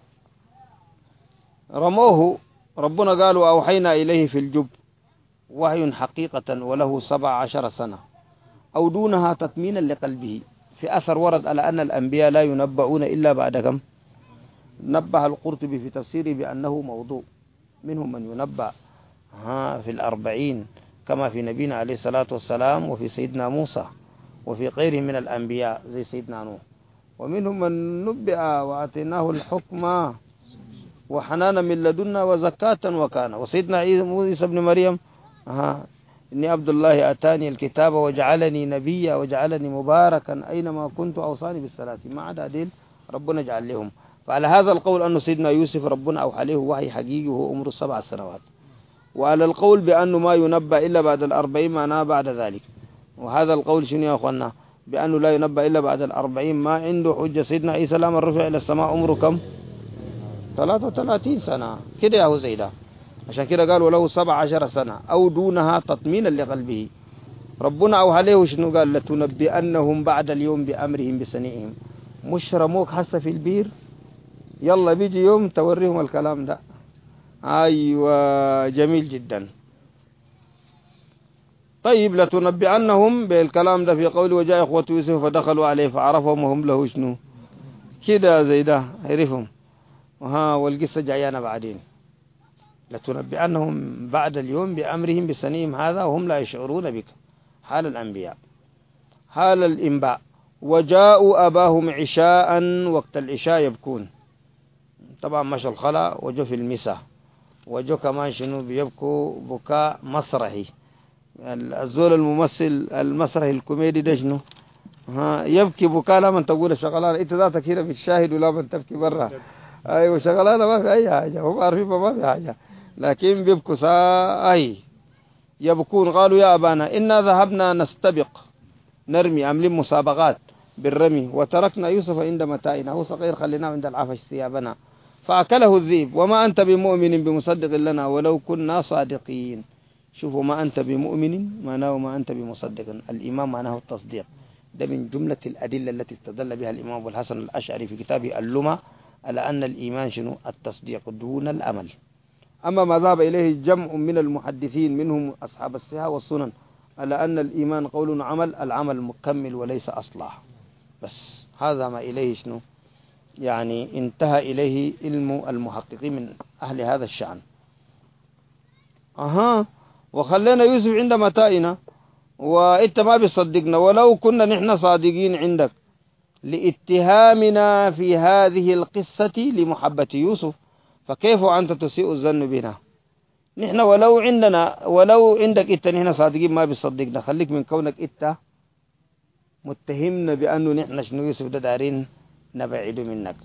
رموه. ربنا قال وأوحينا إليه في الجب وحي حقيقة وله سبع عشر سنة أو دونها تطمينا لقلبه. في أثر ورد على أن الأنبياء لا ينبؤون إلا بعد كم. نبه القرطبي في تفسيره بأنه موضوع، منهم من ينبأ ها في الأربعين كما في نبينا عليه الصلاة والسلام، وفي سيدنا موسى، وفي غيره من الأنبياء زي سيدنا نوح. ومنهم من نبئ وآتيناه الحكم وحنانا من لدنا وزكاة وكان. وسيدنا عيسى ابن مريم ها إني عبد الله آتاني الكتاب وجعلني نبيا وجعلني مباركا أينما كنت أوصاني بالصلاة. ما عدا دين ربنا جعل لهم. فعلى هذا القول أن سيدنا يوسف ربنا أوحى عليه وحي حقيقي وهو عمره سبع سنوات. وعلى القول بأنه ما ينبأ إلا بعد الأربعين معناه بعد ذلك. وهذا القول شنو يا أخوانا؟ بأنه لا ينبأ إلا بعد الأربعين ما عنده حجة. سيدنا عيسى لما رفع إلى السماء عمره كم؟ ثلاثة وثلاثين سنة كده يا هو زيدا. عشان كده قال وله سبع عشر سنة أو دونها تطمينا لقلبه. ربنا أو عليه شنو قال لتنبئنهم بعد اليوم بأمرهم بصنيعهم، مش رموك حسه في البير يلا بيجي يوم توريهم الكلام ده. أيوة جميل جدا. طيب لتنبئنهم بالكلام ده في قول وجاء إخوة يوسف فدخلوا عليه فعرفهم وهم له شنو كده زي ده عرفهم. وها والقصة جايانا بعدين. لتنبئنهم بعد اليوم بأمرهم بسنيهم هذا وهم لا يشعرون بك، حال الأنبياء. حال الإنباء وجاءوا أباهم عشاء، وقت العشاء يبكون. طبعا مشى الخلا وجو في المساء، وجو كمان شنو بيبكوا بكاء مسرحي. الزول الممثل المسرحي الكوميدي ده شنو ها يبكي بكاء لا من تقول شغلانه انت ذاتك هنا بتشاهد ولا من تبكي برا. ايوه شغلانه ما في اي حاجه، هم عارفين ما في حاجه لكن بيبكوا ساي يبكون. قالوا يا ابانا انا ذهبنا نستبق نرمي، عاملين مسابقات بالرمي، وتركنا يوسف عند متاعنا، هو صغير خليناه عند العفش ثيابنا فأكله الذئب وما أنت بمؤمن بمصدق لنا ولو كنا صادقين. شوفوا ما أنت بمؤمن معناه ما أنت بمصدق، الإيمان معناه التصديق. ده من جملة الأدلة التي استدل بها الإمام أبو الحسن الأشعري في كتابه اللمع على أن الإيمان شنو التصديق دون الأمل. أما ما ذهب إليه جمع من المحدثين منهم أصحاب الصحة والسنن على أن الإيمان قول عمل، العمل مكمل وليس أصلا. بس هذا ما إليه شنو يعني انتهى إليه علم المحققين من أهل هذا الشأن. أها وخلينا يوسف عند متائنا وإنت ما بيصدقنا ولو كنا نحن صادقين عندك، لاتهامنا في هذه القصة لمحبة يوسف، فكيف أنت تسيء الظن بنا؟ نحن ولو عندنا ولو عندك إنت نحن صادقين ما بيصدقنا، خليك من كونك إنت متهمنا بأنه نحن شنو يوسف ده دارين نبعد منك.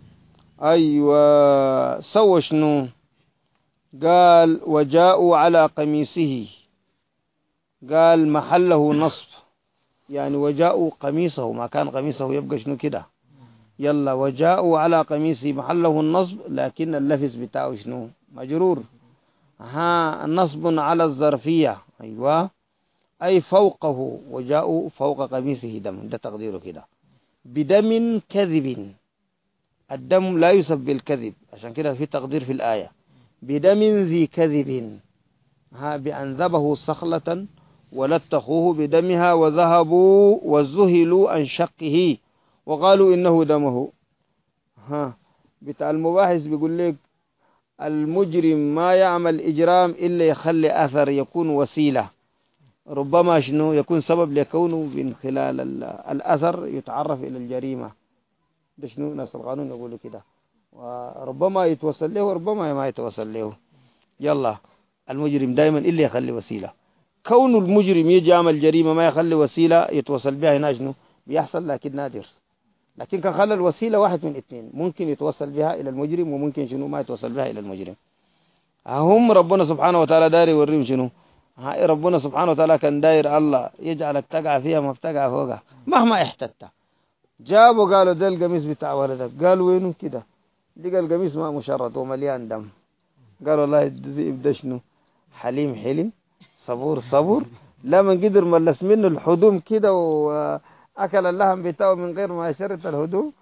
أيوة سوى شنو قال وجاءوا على قميصه، قال محله نصب يعني وجاءوا قميصه، ما كان قميصه يبقى شنو كده يلا وجاءوا على قميصه محله النصب، لكن اللفظ بتاعه شنو مجرور. ها نصب على الظرفية أيوة أي فوقه، وجاءوا فوق قميصه دم، ده تقديره كده بدم كذب. الدم لا يسب بالكذب عشان كده في تقدير في الآية بدم ذي كذب، ها بأنذبه صخلة ولتخوه بدمها وذهبوا وزهلوا عن شقه وقالوا إنه دمه. ها بتاع المباحث بيقول لك المجرم ما يعمل إجرام إلا يخلي أثر يكون وسيلة، ربما شنو يكون سبب لكونه من خلال الأثر يتعرف إلى الجريمة. ده شنو ناس القانون يقولوا كده، وربما يتوصل له وربما ما يتوصل له. يلا المجرم دائما إلا يخلي وسيلة، كون المجرم يجي يعمل جريمة ما يخلي وسيلة يتوصل بها هنا شنو بيحصل لكن نادر. لكن كان خلى الوسيلة واحد من اثنين، ممكن يتوصل بها إلى المجرم وممكن شنو ما يتوصل بها إلى المجرم. هم ربنا سبحانه وتعالى داري يوريهم شنو هاي ربنا سبحانه وتعالى كان داير الله يجعلك تقع فيها ما بتقع فوقها مهما احتدت. جابوا قالوا ده القميص بتاع ولدك، قالوا وينه كده لقى القميص ما مشرط ومليان دم. قالوا والله ده شنو حليم حلم صبور صبور، لا من قدر ملس منه الهدوم كده وأكل اللحم بتاعه من غير ما يشرط الهدوم.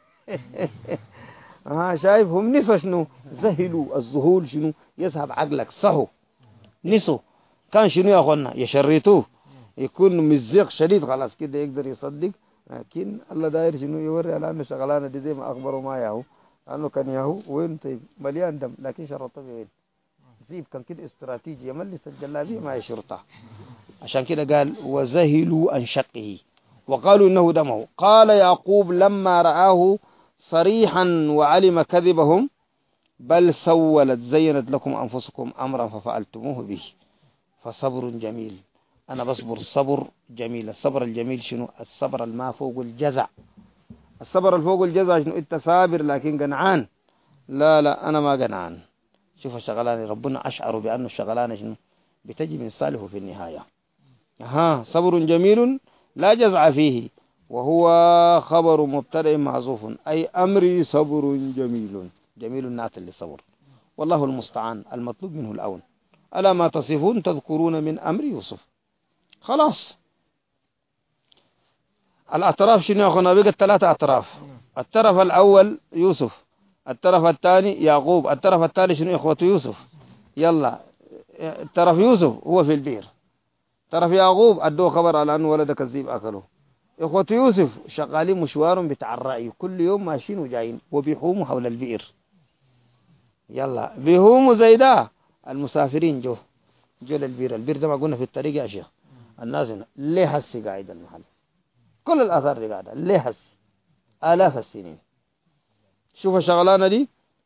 ها شايفهم نسوا شنو زهلوا، الذهول شنو يذهب عقلك صحو نسوا كان شنو يا أخوانا يشرطوه يكون مزيق شديد خلاص كده يقدر يصدق. لكن الله داير شنو يوري على أنه شغلانة دي زي ما أخبروا ما ياهو أنه كان ياهو وين طيب مليان دم لكن شرطه وين زيب كان كده استراتيجي يملس الجلابية ما يشرطه. عشان كده قال وزهلوا عن شقه وقالوا إنه دمه. قال يعقوب لما رآه صريحا وعلم كذبهم بل سولت زينت لكم أنفسكم أمرا ففعلتموه به فصبر جميل. أنا بصبر صبر جميل. الصبر الجميل شنو الصبر الما فوق الجزع. الصبر الفوق الجزع شنو انت صابر لكن قنعان، لا لا أنا ما قنعان. شوف الشغلانة ربنا أشعر بأن الشغلانة شنو بتجي من صالحه في النهاية. ها صبر جميل لا جزع فيه وهو خبر مبتدأ محذوف أي أمري صبر جميل. جميل نات للصبر والله المستعان المطلوب منه الأول. ألا ما تصفون تذكرون من أمر يوسف. خلاص الأطراف شنو يا أخونا؟ بقت ثلاثة أطراف. الطرف الأول يوسف، الطرف الثاني يعقوب، الطرف الثالث شنو؟ إخوة يوسف. يلا طرف يوسف هو في البئر، طرف يعقوب أدوه خبر على أنه ولد كذيب أكله. إخوة يوسف شغالين مشوار بتاع الرأي، كل يوم ماشيين وجايين وبيحوموا حول البئر. يلا بيهوموا زي ده، المسافرين جو جو للبئر. البئر ده ما قلنا في الطريق يا شيخ، الناس هنا ليه هسي قاعد المحل، كل الآثار دي قاعدة ليه هسي آلاف السنين. شوف الشغلانة دي.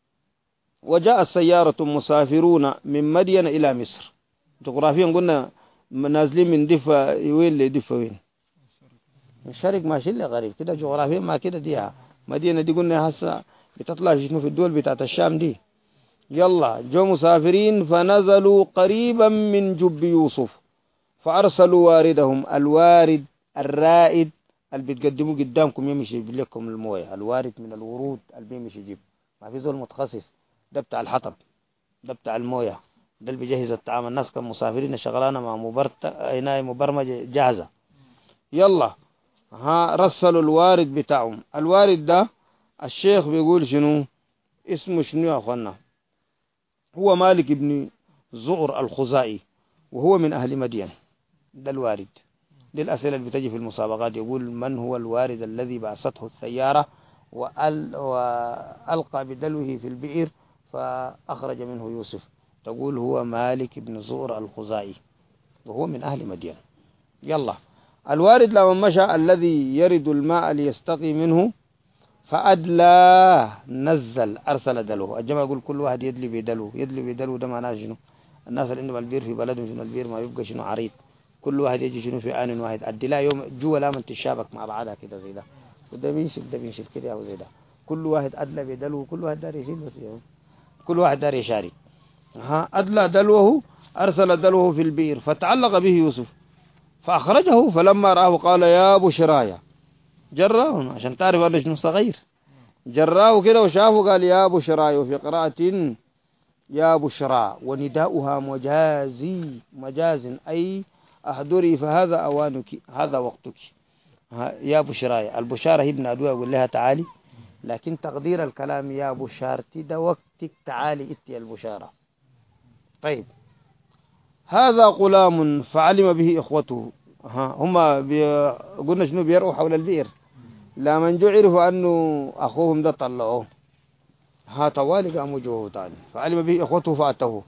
وجاء سيارة مسافرون من مدين إلى مصر. جغرافيا قلنا نازلين من دفة وين لدفة وين؟ الشرق ماشي اللي غريب كده جغرافيا ما كده دي. مدينة دي قلنا هسه بتطلع شنو في الدول بتاعت الشام دي. يلا جو مسافرين فنزلوا قريبا من جب يوسف فأرسلوا واردهم. الوارد الرائد اللي بتقدموه قدامكم يمشي يجيب لكم المويه. الوارد من الورود اللي بيمشي يجيب، ما في زول متخصص. ده بتاع الحطب، ده بتاع المويه، ده اللي بيجهز الطعام. الناس كانوا مسافرين شغلانه مع مبرت هنا مبرمجه جاهزه. يلا ها رسلوا الوارد بتاعهم. الوارد ده الشيخ بيقول شنو اسمه شنو يا اخوانا؟ هو مالك ابن زعر الخزائي وهو من اهل مدين. ده الوارد. دي الأسئلة اللي بتجي في المسابقات، يقول من هو الوارد الذي بعثته السيارة وأل وألقى بدلوه في البئر فأخرج منه يوسف؟ تقول هو مالك بن زؤر الخزائي وهو من أهل مدين. يلا الوارد لما مشى الذي يرد الماء ليستقي منه فأدلى نزل أرسل دلوه. الجماعة يقول كل واحد يدلي بدلوه. يدلي بدلوه ده معناه شنو؟ الناس اللي عندهم البير في بلدهم شنو البير ما يبقى شنو عريض، كل واحد يجي شنو في آن واحد. الدلاء يوم جوا لا من تشابك مع بعضها كده زي ده، وده بينشف ده بينشف كده أو زي ده. كل واحد أدلى بدلوه، كل واحد دار يشيل بس يوم. كل واحد دار يشارك. ها أدلى دلوه أرسل دلوه في البئر فتعلق به يوسف فأخرجه فلما رآه قال يا بشرايا. جراه عشان تعرف أنه شنو صغير. جراه كده وشافه قال يا بشرايا. وفي قراءة يا بشرى ونداؤها مجازي مجاز أي أحضري فهذا أوانك هذا وقتك. يا بشرايا البشارة هي ابن أدوى يقول لها تعالي، لكن تقدير الكلام يا بشارتي ده وقتك تعالي اتي البشارة. طيب هذا غلام فعلم به إخوته. ها هم قلنا شنو بيروا حول البئر، لما جو عرفوا أنه أخوهم ده طلعوه ها طوالي قاموا جوه تاني. فعلم به إخوته فأتوه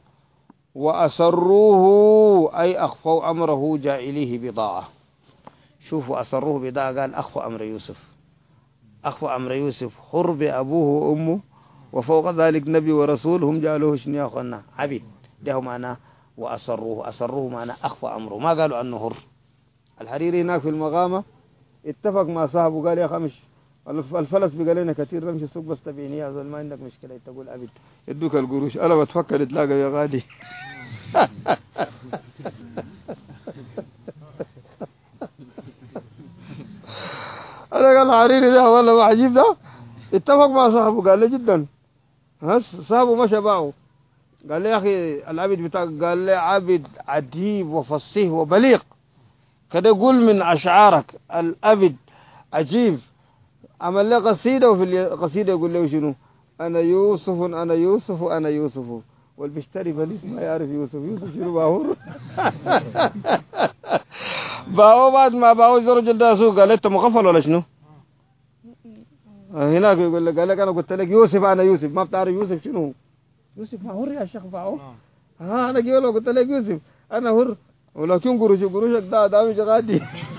وأسروه أي أخفوا أمره جائليه بضاعة. شوفوا أسروه بضاعة، قال أخفوا أمر يوسف. أخفوا أمر يوسف خرب أبوه وأمه وفوق ذلك نبي ورسول هم جعلوه شنو يا أخوانا عبيد. ده معناه وأسروه. أسروه معناه أخفوا أمره، ما قالوا أنه هر. الحريري هناك في المغامة اتفق مع صاحبه قال يا خمش الفلس بقى لنا كثير نمشي السوق بس تبيني يا زول ما عندك مشكلة تقول أبد يدوك القروش. أنا بتفكر تلاقى يا غادي. أنا قال حريري ده والله ما عجيب ده. اتفق مع صاحبه قال لي جدا. هس صاحبه مشى باعه قال لي يا أخي العبد بتاعك قال لي عبد عديب وفصيح وبليغ كده قول من أشعارك الأبد عجيب. عمل له قصيدة وفي القصيدة يقول له شنو أنا يوسف أنا يوسف أنا يوسف والبشتري بليس ما يعرف يوسف. يوسف شنو باهور. باهو بعد ما باهو الرجل ده سوق قال أنت مغفل ولا شنو؟ هناك يقول لك قال لك أنا قلت لك يوسف أنا يوسف ما بتعرف يوسف شنو؟ يوسف ما هو يا شيخ باهو. ها أنا قلت قلت لك يوسف أنا هر ولكن قروش قروشك ده ده مش غادي.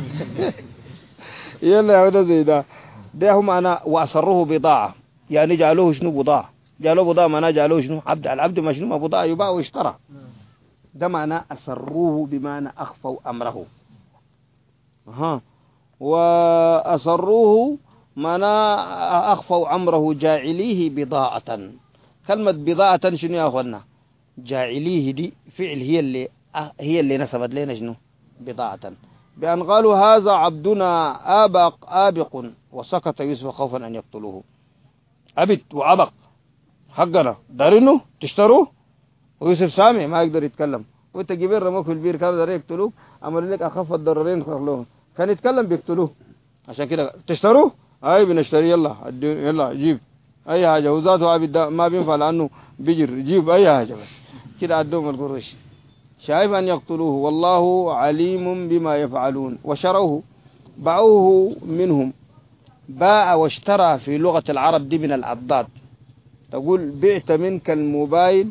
يلا يا ولد زي ده. ده هم أنا وأسروه بضاعة يعني جعلوه شنو بضاعة. جعلوه بضاعة معناه جعلوه شنو عبد. العبد ما شنو ما بضاعة يباع ويشترى. ده معناه أسروه بمعنى أخفوا أمره. ها وأسروه معناه أخفوا أمره جاعليه بضاعة. كلمة بضاعة شنو يا أخوانا؟ جاعليه دي فعل هي اللي هي اللي نسبت لنا شنو بضاعة، بأن قالوا هذا عبدنا آبق آبق وسكت يوسف خوفا أن يقتلوه. أبد وعبق حقنا دارينه تشتروه ويوسف سامع ما يقدر يتكلم وانت جبين رموك في البير كانوا دارين يقتلوك، عملوا لك اخف الضررين خلوهم، كان يتكلم بيقتلوه. عشان كده تشتروه؟ اي بنشتري، يلا يلا جيب اي حاجه، وذاته عبد ما بينفع لانه بيجر، جيب اي حاجه بس كده عدوهم القروش. شايف ان يقتلوه والله عليم بما يفعلون. وشروه، باعوه منهم. باع واشترى في لغة العرب دي من الأضداد، تقول بعت منك الموبايل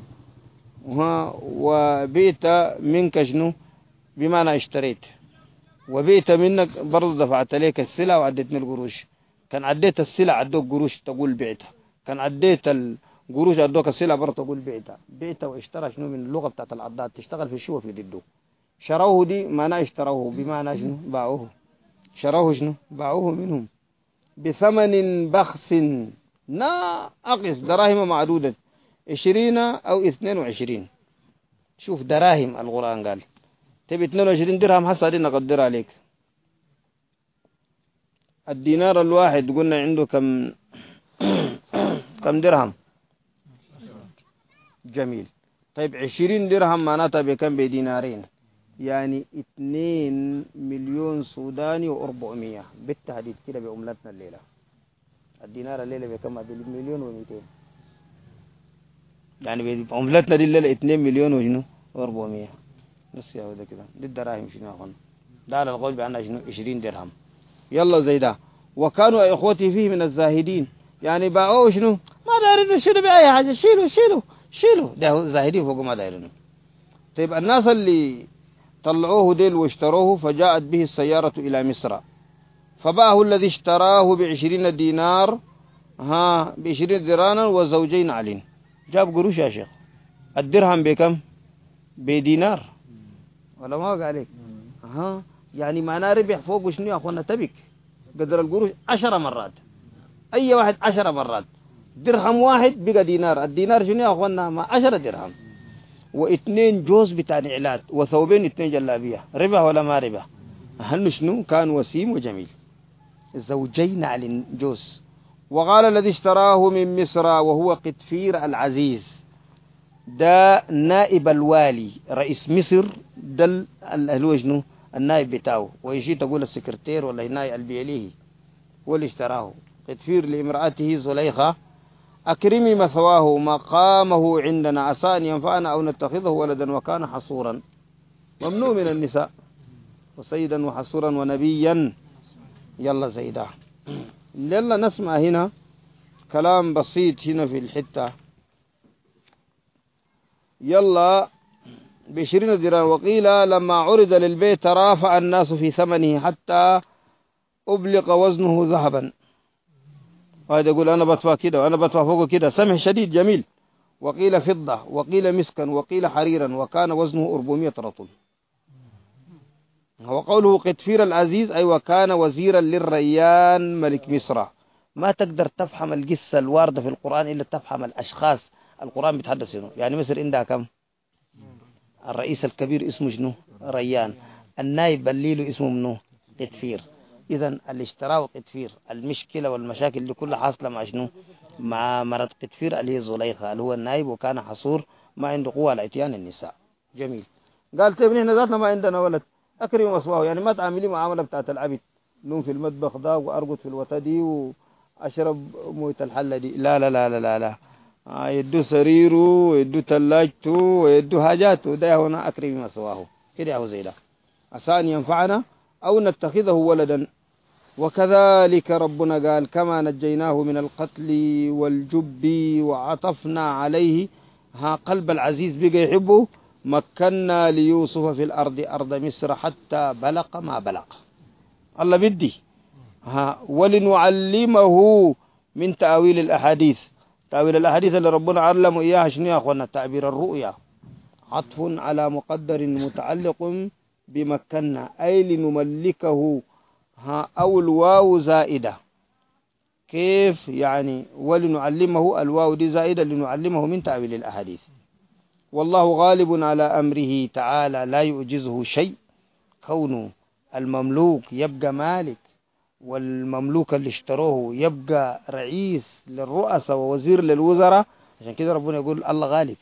وبعت منك شنو بمعنى اشتريت، وبعت منك برضه دفعت لك السلع وعديتني القروش. كان عديت السلع عدوك قروش تقول بعتها، كان عديت القروش عدوك السلع برضه تقول بعتها. بعت واشترى شنو من اللغة بتاعت الأضداد، تشتغل في الشو في ضده. شروه دي معنى اشتروه بمعنى شنو باعوه. شروه شنو باعوه منهم بثمن بخس ناقص دراهم معدودة، عشرين أو اثنين وعشرين. شوف دراهم القرآن قال، تبي اثنين وعشرين درهم حسا دي نقدر عليك. الدينار الواحد قلنا عنده كم كم درهم؟ جميل. طيب عشرين درهم معناتها بكم؟ بدينارين، يعني اثنين مليون سوداني واربعمية بالتحديد كده بعملتنا الليلة. الدينار الليلة بكم؟ بالمليون ومئتين، يعني بعملتنا دي الليلة اثنين مليون وشنو واربعمية. بس يا هذا كده دي الدراهم شنو اخوان، ده على القول بأنها شنو عشرين درهم. يلا زي ده. وكانوا اخوتي فيه من الزاهدين، يعني باعوه شنو ما دايرين شنو بأي حاجة، شيلوا شيلوا شيلوا، ده زاهدين فوق ما دايرين. طيب الناس اللي طلعوه ديل واشتروه، فجاءت به السيارة إلى مصر، فباعه الذي اشتراه بعشرين دينار، ها بعشرين درانا وزوجين علين. جاب قروش يا شيخ. الدرهم بكم؟ بدينار ولا ما قال عليك؟ ها يعني معناه ربح فوق شنو يا اخوانا؟ تبك قدر القروش عشر مرات، اي واحد عشر مرات. درهم واحد بقى دينار، الدينار شنو يا اخوانا؟ ما عشرة درهم. واثنين جوز بتاع نعلات وثوبين اثنين جلابيه، ربح ولا ما ربح؟ هل شنو كان وسيم وجميل. زوجين على جوز. وقال الذي اشتراه من مصر وهو قطفير العزيز، ده نائب الوالي رئيس مصر، ده اللي هو شنو النائب بتاعه، ويجي تقول السكرتير ولا النائب البيليه هو اللي اشتراه. قطفير لامرأته زليخة، أكرمي مثواه مقامه عندنا عسى أن ينفعنا أو نتخذه ولدا وكان حصورا. ممنوع من النساء، وسيدا وحصورا ونبيا. يلا زيدا. يلا نسمع هنا كلام بسيط هنا في الحتة. يلا بعشرين درهم. وقيل لما عرض للبيت ترافع الناس في ثمنه حتى أبلغ وزنه ذهبا. وهذا يقول أنا بدفع كده وأنا بدفع فوق كده، سمح شديد جميل. وقيل فضة وقيل مسكا وقيل حريرا، وكان وزنه أربعمائة رطل. وقوله قطفير العزيز أي أيوة وكان وزيرا للريان ملك مصر. ما تقدر تفهم القصة الواردة في القرآن إلا تفهم الأشخاص القرآن بيتحدث شنو. يعني مصر عندها كم؟ الرئيس الكبير اسمه شنو؟ ريان. النائب الليل اسمه منو؟ قطفير. إذن اللي اشتراه قطفير. المشكلة والمشاكل اللي كلها حاصلة مع شنو؟ مع مرض قطفير اللي هي زليخة اللي هو النائب، وكان حصور ما عنده قوة على اتيان النساء. جميل. قال طيب نحن ذاتنا ما عندنا ولد، أكرم وصواه، يعني ما تعاملي معاملة بتاعت العبد، نوم في المطبخ ده وأرقد في الوتدي وأشرب موية الحلة دي. لا لا لا لا لا, لا. آه يدو سريره ويدو تلاجته ويدو حاجاته، ده هنا أكرم وصواه كده هو زي ده، عسى أن ينفعنا أو نتخذه ولدا. وكذلك ربنا قال كما نجيناه من القتل والجب وعطفنا عليه، ها قلب العزيز بقى يحبه، مكنا ليوسف في الأرض أرض مصر حتى بلق ما بلق. الله بدي ها ولنعلمه من تأويل الأحاديث. تأويل الأحاديث اللي ربنا علمه إياها شنو يا أخوانا؟ تعبير الرؤيا، عطف على مقدر متعلق بمكنا، أي لنملكه، ها أو الواو زائدة. كيف يعني؟ ولنعلمه، الواو دي زائدة لنعلمه من تأويل الأحاديث. والله غالب على أمره تعالى لا يعجزه شيء. كونه المملوك يبقى مالك، والمملوك اللي اشتروه يبقى رئيس للرؤساء ووزير للوزراء، عشان كده ربنا يقول الله غالب.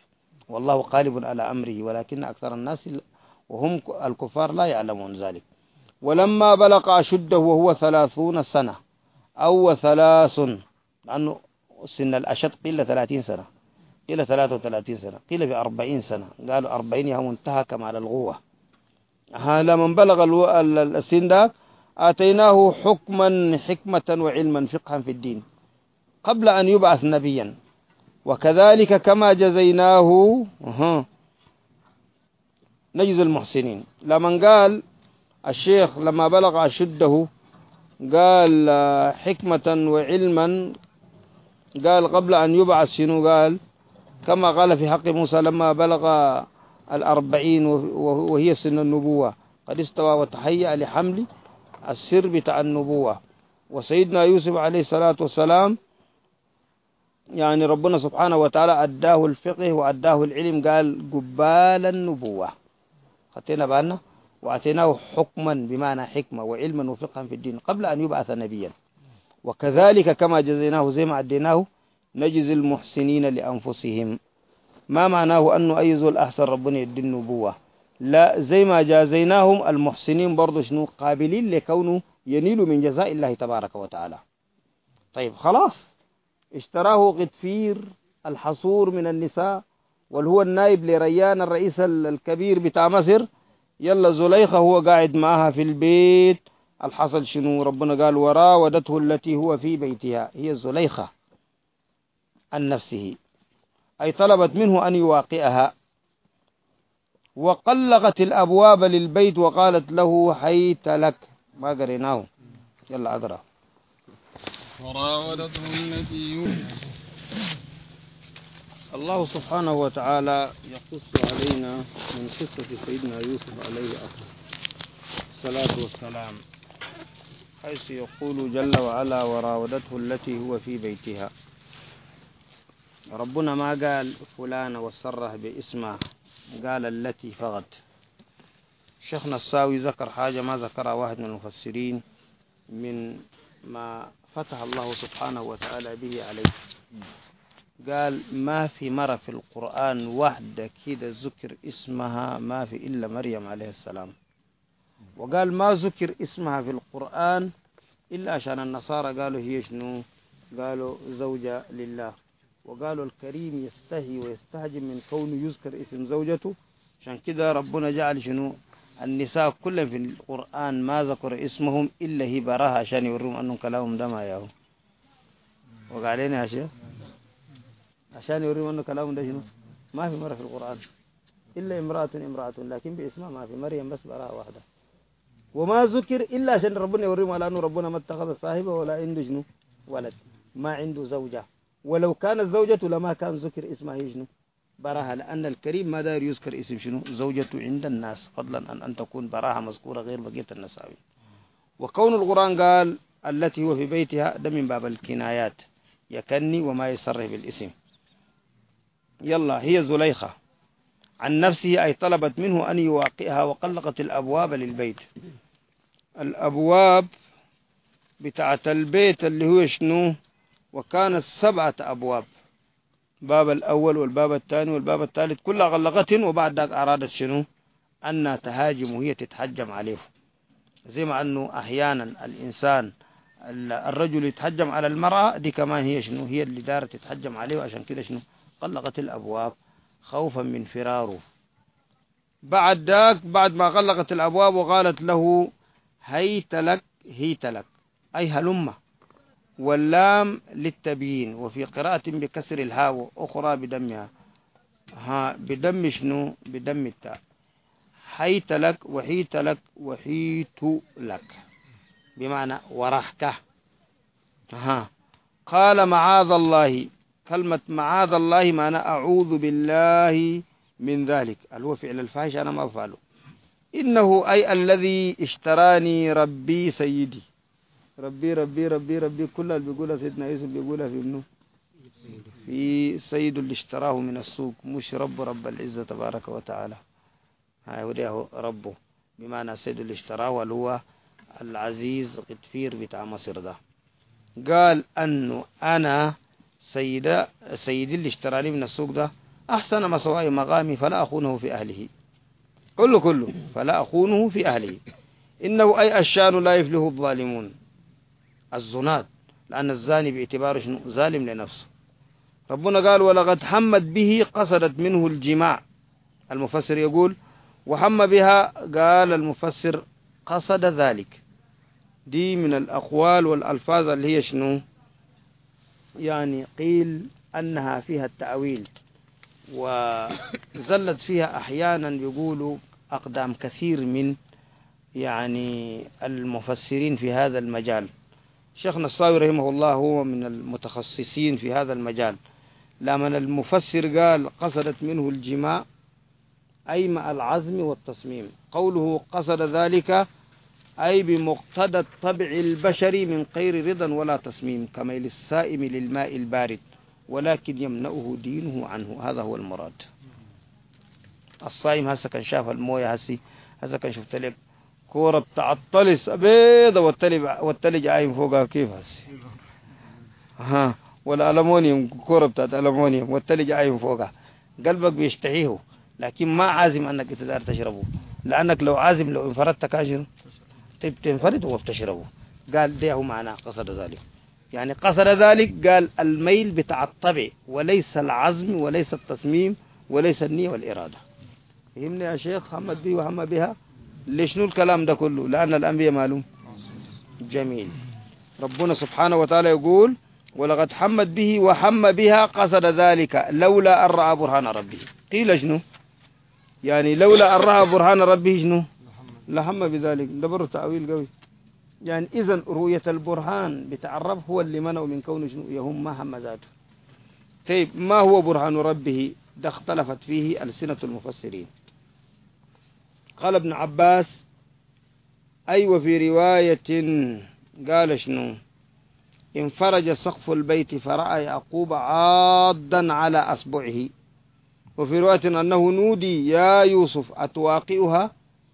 والله غالب على أمره ولكن أكثر الناس وهم الكفار لا يعلمون ذلك. ولما بلغ أشده وهو ثلاثون سنة أو ثلاث، لأنه سن الأشد قيل ثلاثين سنة، قيل ثلاثة وثلاثين سنة، قيل في أربعين سنة، قالوا أربعين يوم منتهى كمال الغوة. هذا من بلغ السن ده آتيناه حكما حكمة وعلما فقها في الدين قبل أن يبعث نبيا، وكذلك كما جزيناه نجزي المحسنين. لمن قال الشيخ لما بلغ أشده قال حكمة وعلما، قال قبل أن يبعث شنو؟ قال كما قال في حق موسى لما بلغ الأربعين وهي سن النبوة قد استوى وتهيأ لحمل السر بتاع النبوة. وسيدنا يوسف عليه الصلاة والسلام يعني ربنا سبحانه وتعالى أداه الفقه وأداه العلم، قال قبال النبوة خطينا بالنا، وأتيناه حكما بمعنى حكمة وعلما وفقها في الدين قبل أن يبعث نبيا. وكذلك كما جزيناه زي ما عديناه نجزي المحسنين لأنفسهم. ما معناه أنه أي زول أحسن ربنا يدي النبوة، لا، زي ما جازيناهم المحسنين برضو شنو قابلين لكونه ينيلوا من جزاء الله تبارك وتعالى. طيب خلاص اشتراه غدفير الحصور من النساء واللي هو النائب لريان الرئيس الكبير بتاع مصر. يلا زليخة هو قاعد معها في البيت، الحصل شنو؟ ربنا قال وراودته التي هو في بيتها، هي زليخة عن نفسه، أي طلبت منه أن يواقئها. وقلقت الأبواب للبيت وقالت له حيت لك. ما قريناه، يلا أقرأ. وراودته التي الله سبحانه وتعالى يقص علينا من قصة سيدنا يوسف عليه الصلاة والسلام، حيث يقول جل وعلا وراودته التي هو في بيتها. ربنا ما قال فلان وصرح باسمه، قال التي فقط. شيخنا الساوي ذكر حاجة ما ذكرها واحد من المفسرين من ما فتح الله سبحانه وتعالى به عليه. قال ما في مرة في القرآن واحدة كده ذكر اسمها ما في إلا مريم عليه السلام. وقال ما ذكر اسمها في القرآن إلا عشان النصارى قالوا هي شنو؟ قالوا زوجة لله. وقالوا الكريم يستحي ويستهجم من كونه يذكر اسم زوجته، عشان كده ربنا جعل شنو النساء كلهم في القرآن ما ذكر اسمهم إلا هي براها عشان يورون أنهم كلامهم ده ما ياهو. وقالين يا شيخ عشان يورون أنه كلامهم ده شنو ما في مرة في القرآن إلا امرأة امرأة، لكن باسمها ما في، مريم بس براها واحدة. وما ذكر إلا عشان ربنا يوريهم على أنه ربنا ما اتخذ صاحبه ولا عنده شنو ولد، ما عنده زوجة. ولو كانت زوجته لما كان ذكر اسمها شنو براها، لأن الكريم ما داير يذكر اسم شنو زوجته عند الناس، فضلا أن أن تكون براها مذكورة غير بقية النساوي. وكون القرآن قال التي هو في بيتها ده من باب الكنايات، يكني وما يصرح بالاسم. يلا هي زليخة عن نفسه، أي طلبت منه أن يواقئها. وقلقت الأبواب للبيت، الأبواب بتاعة البيت اللي هو شنو، وكانت سبعة أبواب، باب الأول والباب الثاني والباب الثالث كلها غلقتهم. وبعد ذلك أرادت شنو أن تهاجم وهي تتحجم عليه، زي ما أنه أحيانا الإنسان الرجل يتحجم على المرأة، دي كمان هي شنو هي اللي دارت تتحجم عليه، وعشان كده شنو غلقت الأبواب خوفا من فراره. بعد ذاك بعد ما غلقت الأبواب وقالت له هيت لك، هيت لك أي هلمة، واللام للتبيين، وفي قراءة بكسر الهاء وأخرى بدمها، ها بدم شنو بدم التاء. حيت لك وحيت لك وحيت لك بمعنى ورحكه. ها قال معاذ الله، كلمة معاذ الله معنى أعوذ بالله من ذلك، اللي هو فعل الفاحش أنا ما أفعله. إنه أي الذي اشتراني ربي سيدي، ربي ربي ربي ربي كلها اللي بيقولها سيدنا يوسف بيقولها في ابنه في سيد اللي اشتراه من السوق، مش رب رب العزة تبارك وتعالى. هاي وديه ربه بمعنى سيد اللي اشتراه اللي هو العزيز غدفير بتاع مصر ده. قال أنه أنا سيدة سيدي اللي اشتراني من السوق ده أحسن مسواي مقامي فلا أخونه في أهله، كله كله فلا أخونه في أهله. إنه أي الشان لا يفله الظالمون الزناد، لأن الزاني باعتباره شنو؟ ظالم لنفسه. ربنا قال ولقد حمت به قصدت منه الجماع. المفسر يقول وحم بها، قال المفسر قصد ذلك. دي من الأقوال والألفاظ اللي هي شنو يعني قيل أنها فيها التأويل، وزلت فيها أحيانا يقولوا أقدام كثير من يعني المفسرين في هذا المجال. شيخنا الصاوي رحمه الله هو من المتخصصين في هذا المجال. لما المفسر قال قصدت منه الجماع أي مع العزم والتصميم، قوله قصد ذلك أي بمقتضى الطبع البشري من غير رضا ولا تصميم، كميل السائم للماء البارد ولكن يمنعه دينه عنه. هذا هو المراد. الصائم هسه كان شاف المويه، هسي هسه كان شفت لك كورة بتاع الطلس بيضة والتلج عايم فوقها كيف هسي، ها ولا ألمونيوم، كورة بتاعت ألمونيوم والتلج عايم فوقها، قلبك بيشتهيه لكن ما عازم أنك تقدر تشربه، لأنك لو عازم لو انفردت كاشر طيب تنفرد وبتشربه. قال ده هو معناه قصد ذلك، يعني قصد ذلك قال الميل بتاع الطبع وليس العزم وليس التصميم وليس النية والإرادة. فهمني يا شيخ؟ حمد بي وهم بها. ليش نو الكلام ده كله؟ لأن الأنبياء مالهم جميل. ربنا سبحانه وتعالى يقول ولقد حمد به وحم بها قصد ذلك لولا أن رأى برهان ربه. قيل شنو يعني لولا أن رأى برهان ربه شنو لهم بذلك. ده برضه تأويل قوي. يعني إذن رؤية البرهان بتعرف هو اللي منعه من كونه شنو يهم ما هم ذاته. طيب ما هو برهان ربه؟ ده اختلفت فيه ألسنة المفسرين. قال ابن عباس أي وفي رواية قال شنو انفرج سقف البيت فرأى يعقوب عاضا على أصبعه. وفي رواية أنه نودي يا يوسف أتواقئها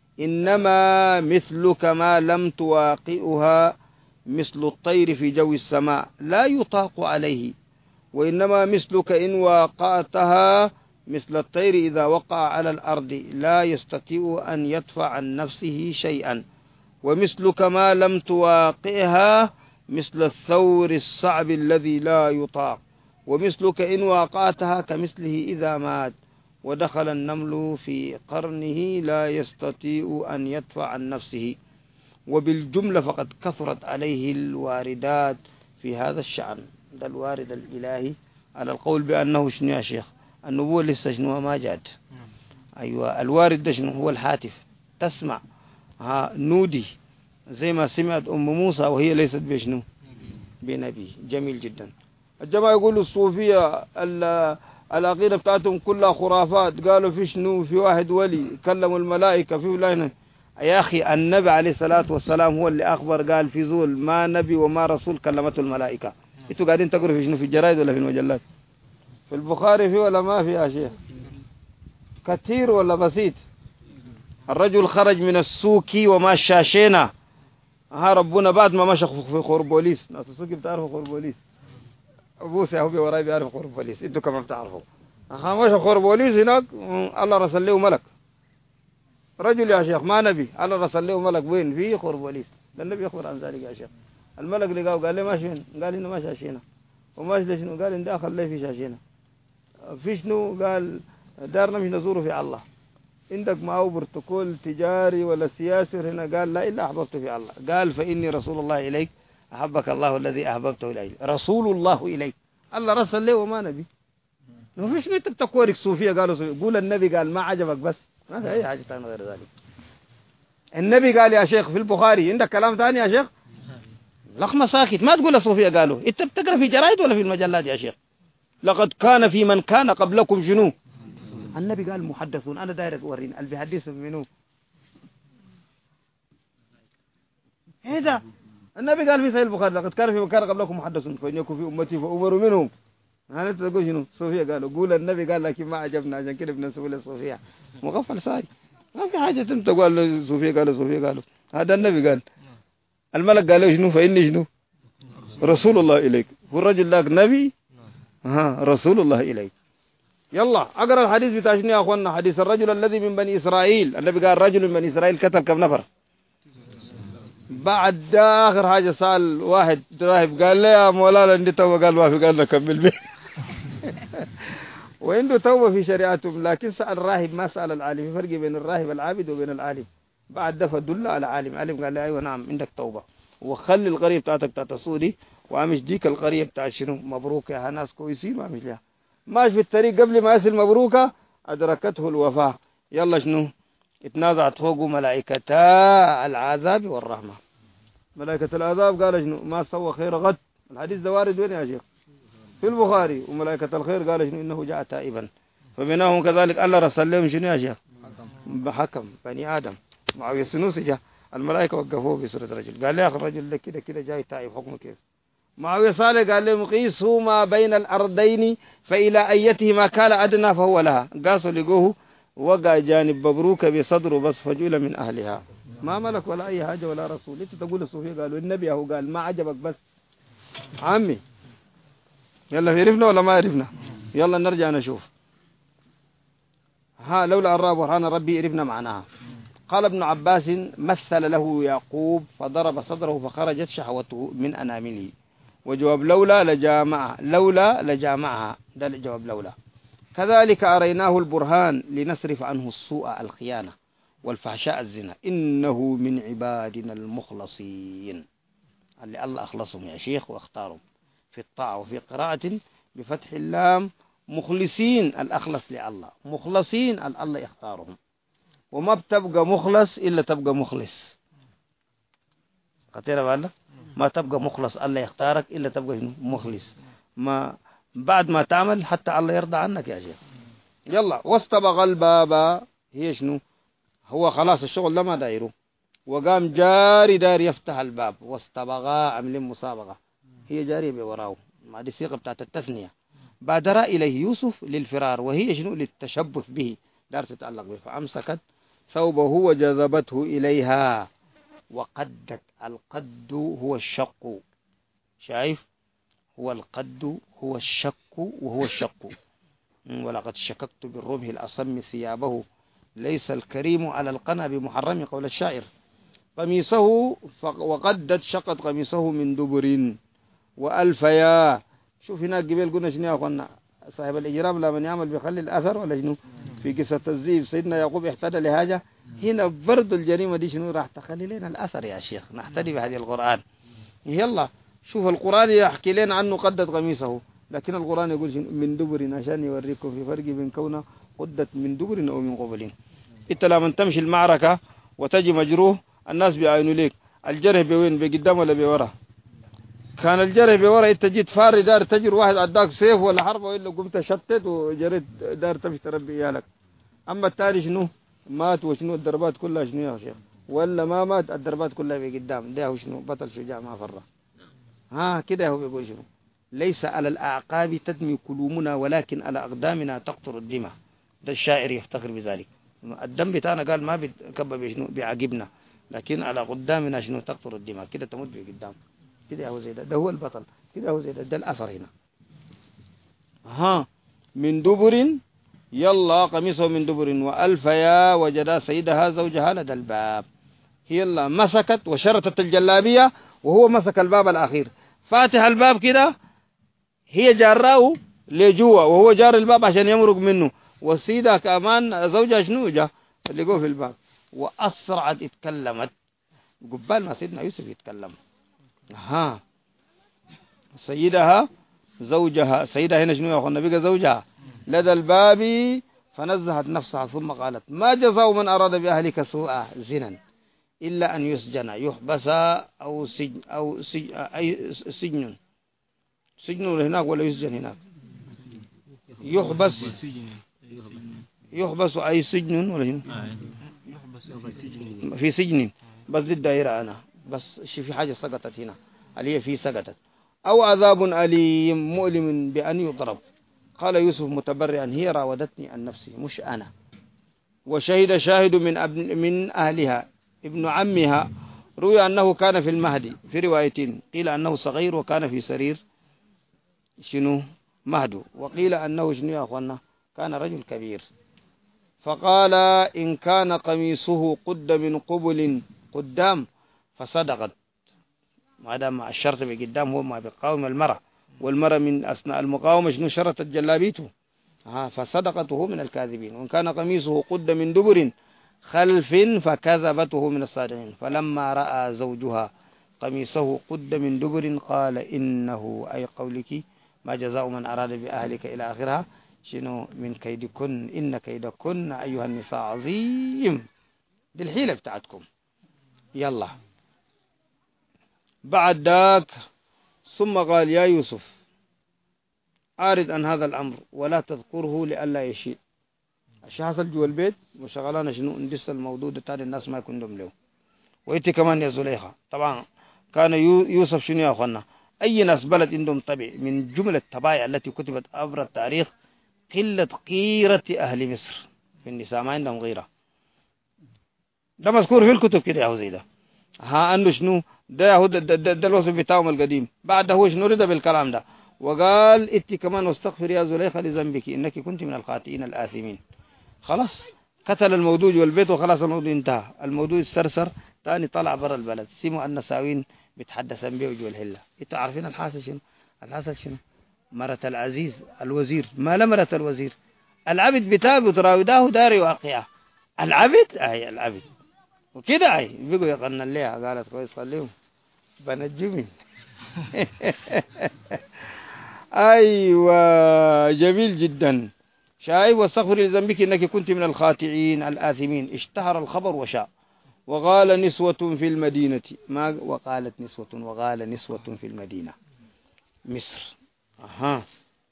إنما مثلك ما لم تواقئها مثل الطير في جو السماء لا يطاق عليه، وإنما مثلك إن واقعتها مثل الطير إذا وقع على الأرض لا يستطيع أن يدفع عن نفسه شيئا، ومثلك ما لم تواقئها مثل الثور الصعب الذي لا يطاق، ومثلك إن واقعتها كمثله إذا مات، ودخل النمل في قرنه لا يستطيع أن يدفع عن نفسه. وبالجملة فقد كثرت عليه الواردات في هذا الشأن. ده الوارد الإلهي على القول بأنه شنو يا شيخ النبوة لسه شنو ما جات. أيوة الوارد ده شنو هو الهاتف، تسمع ها نودي زي ما سمعت أم موسى وهي ليست بشنو بنبي. جميل جدا. الجماعة يقولوا الصوفية العقيدة بتاعتهم كلها خرافات. قالوا في شنو في واحد ولي كلموا الملائكة في ولاينا. يا أخي النبي عليه الصلاة والسلام هو اللي أخبر قال في زول ما نبي وما رسول كلمته الملائكة. انتوا قاعدين تقروا في شنو في الجرائد ولا في المجلات؟ في البخاري في ولا ما في يا شيخ؟ كثير ولا بسيط؟ الرجل خرج من السوق وما شاشينا ها ربنا بعد ما مشى في خوربوليس. ناس السوق بتعرفوا خوربوليس؟ ابو سيحوبي وراي بيعرف خوربوليس، انتوا كمان بتعرفوا. ها مشى خوربوليس هناك الله رسل له ملك. رجل يا شيخ ما نبي، الله رسل له ملك وين؟ في خوربوليس. ده النبي يخبر عن ذلك يا شيخ. الملك لقاه قال لي ماشي وين؟ قال انه ما شاشينا. وماشي لشنو؟ قال ان داخل لي في شاشينا. في شنو؟ قال دارنا مش نزوره في الله. عندك معه بروتوكول تجاري ولا سياسي هنا؟ قال لا إلا أحببته في الله. قال فإني رسول الله إليك أحبك الله الذي أحببته إليه. رسول الله إليك الله رسل له وما نبي. ما فيش نيت بتكورك صوفية قالوا صوفية. قول النبي قال ما عجبك بس ما في أي حاجة ثانية غير ذلك. النبي قال يا شيخ في البخاري. عندك كلام ثاني يا شيخ؟ لقمة ساكت ما تقول الصوفية قالوا. انت بتقرأ في جرائد ولا في المجلات يا شيخ؟ لقد كان في من كان قبلكم جنوب. النبي قال محدثون. أنا داير أورين اللي بيحدث منو. إيه ده؟ النبي قال في صحيح البخاري لقد كان في من كان قبلكم محدثون فإن يكن في أمتي فأمروا منهم. أنا تقول شنو؟ صوفيا قالوا. قول النبي قال لكن ما عجبنا عشان كده بنسوي له صوفيا. مغفل ساي ما في حاجة. أنت تقول صوفيا قالوا صوفيا قالوا. هذا النبي قال. الملك قال له شنو؟ فإني شنو؟ رسول الله إليك. والرجل لاك نبي ها رسول الله إليك. يلا اقرا الحديث بتاع شنو يا اخوانا؟ حديث الرجل الذي من بني اسرائيل، النبي قال رجل من بني اسرائيل قتل كم نفر؟ بعد اخر حاجه سال واحد راهب قال له يا مولانا عندي توبه، قال ما في، قال له كمل به. وعنده توبه في شريعتهم، لكن سال الراهب ما سال العالم. في فرق بين الراهب العابد وبين العالم. بعد ده فدل على العالم، العالم قال له ايوه نعم عندك توبه، وخلي القريه بتاعتك بتاعت السودي وامش ديك القريه بتاعت شنو مبروك يا ناس كويسين وامش لها. ماشي في الطريق قبل ما يصل مبروكه ادركته الوفاه. يلا شنو؟ اتنازعت فوقه ملائكتا العذاب والرحمه. ملائكه العذاب قال شنو؟ ما سوى خير غد. الحديث ده وارد وين يا شيخ؟ في البخاري. وملائكه الخير قال شنو؟ انه جاء تائبا. فبينهم كذلك الله رسل لهم شنو يا شيخ؟ بحكم بني ادم. معاويه السنوسي جاء الملائكه وقفوه بسوره رجل، قال له يا اخي الرجل ده كده كده جاي تائب، حكمه كيف؟ معاويه صالح قال لهم قيسوا ما بين الارضين فالى ايتهما كان ادنى فهو لها. قاسوا لقوه وقع جانب مبروكه بصدره بس، فجول من اهلها. ما ملك ولا اي حاجه ولا رسول. انت تقول الصوفيه قالوا النبي اهو قال ما عجبك بس عمي. يلا عرفنا ولا ما عرفنا؟ يلا نرجع نشوف. ها لولا ان رأى برهان ربي عرفنا معناها. قال ابن عباس مثل له يعقوب فضرب صدره فخرجت شهوته من انامله. وجواب لولا لجامعها، لولا لجامعها، ده الجواب لولا. كذلك أريناه البرهان لنصرف عنه السوء الخيانة والفحشاء الزنا، إنه من عبادنا المخلصين اللي الله أخلصهم يا شيخ واختارهم في الطاعة. وفي قراءة بفتح اللام مخلصين الأخلص لله، مخلصين الله يختارهم. وما بتبقى مخلص إلا تبقى مخلص. قتيرة بالله ما تبقى مخلص الله يختارك إلا تبقى مخلص. ما بعد ما تعمل حتى الله يرضى عنك يا شيخ. يلا واستبغ الباب، هي شنو؟ هو خلاص الشغل ده ما دايره، وقام جاري دار يفتح الباب. واستبغا عمل مسابقة، هي جارية بوراه. ما دي صيغة بتاعت التثنية. بادر إليه يوسف للفرار، وهي شنو؟ للتشبث به، دار تتعلق به. فأمسكت ثوبه وجذبته إليها وقدت. القد هو الشق، شايف؟ هو القد هو الشك وهو الشق. ولقد شككت بالرمح الأصم ثيابه، ليس الكريم على القنا بمحرم، قول الشاعر. قميصه وقدت شقت قميصه من دبر وألفيا. شوف هناك قبل قلنا شنو يا أخوانا؟ صاحب الإجرام لا من يعمل بيخلي الأثر ولا شنو؟ في قصة الزيف سيدنا يعقوب احتدى لهاجة. هنا برد الجريمة دي شنو راح تخلي لنا الأثر يا شيخ، نحتدي بهذه القرآن. يلا شوف القرآن يحكي لنا عنه قدت قميصه، لكن القرآن يقول من دبر عشان يوريكم في فرق بين كونه قدت من دبر أو من قبل. انت لما تمشي المعركة وتجي مجروح الناس بيعينوا ليك، الجرح بوين؟ بقدام ولا بورا؟ كان الجرح بورا انت جيت فاري دار تجر واحد عداك سيف ولا حرب ولا قمت شتت وجريت دار تمشي تربي ايالك. اما التاني شنو؟ مات وشنو الضربات كلها شنو يا شيخ؟ ولا ما مات الضربات كلها بقدام. ده هو شنو؟ بطل شجاع ما فر. ها كده هو بيقول شنو؟ ليس على الأعقاب تدمي كلومنا ولكن على أقدامنا تقطر الدماء. ده الشاعر يفتخر بذلك. الدم بتاعنا قال ما بيكبب شنو؟ بعجبنا، لكن على قدامنا شنو؟ تقطر الدماء. كده تموت بقدام. كده هو زي ده. ده هو البطل. كده هو زي ده. ده الأثر هنا. ها من دبر، يلا قميصه من دبر وألفيا وجدا سيدها زوجها لدى الباب. يلا مسكت وشرطت الجلابية وهو مسك الباب الأخير، فاتح الباب كده، هي جاراه لجوا وهو جار الباب عشان يمرق منه. والسيدة كمان زوجها شنو جا اللي جوه في الباب. وأسرعت اتكلمت قبال ما سيدنا يوسف يتكلم. ها سيدها زوجها، سيدها هنا شنو يا أخونا؟ بقى زوجها لدى الباب. فنزهت نفسها ثم قالت ما جزاء من أراد بأهلك سوءا زنا إلا أن يسجن يحبس أو سجن أو سجن أي سجن سجن هناك ولا يسجن هناك؟ يحبس يحبس أي سجن ولا هنا؟ في سجن بس للدائرة أنا بس في حاجة سقطت هنا اللي هي في سقطت. أو عذاب أليم مؤلم بأن يضرب. قال يوسف متبرعا هي راودتني عن نفسي مش أنا. وشهد شاهد من أبن من أهلها ابن عمها، روي أنه كان في المهدي في روايتين، قيل أنه صغير وكان في سرير شنو مهدو، وقيل أنه شنو يا أخوانا كان رجل كبير. فقال إن كان قميصه قد من قبل قدام فصدقت، ما دام الشرط بقدام هو ما بيقاوم المرأة، والمرأة من أثناء المقاومة شنو شرطت جلابيته، ها فصدقته من الكاذبين. وإن كان قميصه قد من دبر خلف فكذبته من الصادقين. فلما رأى زوجها قميصه قد من دبر قال إنه أي قولك ما جزاء من أراد بأهلك إلى آخرها شنو من كيدكن إن كيدكن أيها النساء عظيم. دي الحيلة بتاعتكم. يلا بعد ذاك ثم قال يا يوسف أعرض عن هذا الأمر ولا تذكره لئلا يشيء. الشيء حصل جوا البيت وشغلانا شنو ندس الموضوع ده تاني الناس ما يكون لهم له. وإنت كمان يا زليخة طبعا كان يوسف شنو يا أخوانا أي ناس بلد عندهم طبع من جملة الطبائع التي كتبت عبر التاريخ قلة غيرة أهل مصر في النساء، ما عندهم غيرة. ده مذكور في الكتب كده يا هو زي ده. ها أنه شنو ده يهو ده, ده, ده, ده الوصف بتاعهم القديم. بعد هو شنو رضا بالكلام ده وقال إنت كمان واستغفر يا زليخة لذنبك إنك كنت من الخاطئين الآثمين. خلاص قتل الموضوع والبيت وخلاص الموضوع انتهى. الموضوع السرسر تاني طلع برا البلد سمعوا النساوين بيتحدثن به وجوا الهلة. انتوا عارفين الحاصل شنو؟ الحاصل شنو؟ مرة العزيز الوزير ما لا مرة الوزير العبد بتاعه بتراوداه داري واقعه. العبد اي العبد وكده اي بيقوا يقنن ليها قالت كويس خليهم بنجمين. ايوه جميل جدا. شايف واستغفر لذنبك انك كنت من الخاطئين الآثمين. اشتهر الخبر وشاء وقال نسوة في المدينة ما وقالت نسوة وقال نسوة في المدينة مصر. أها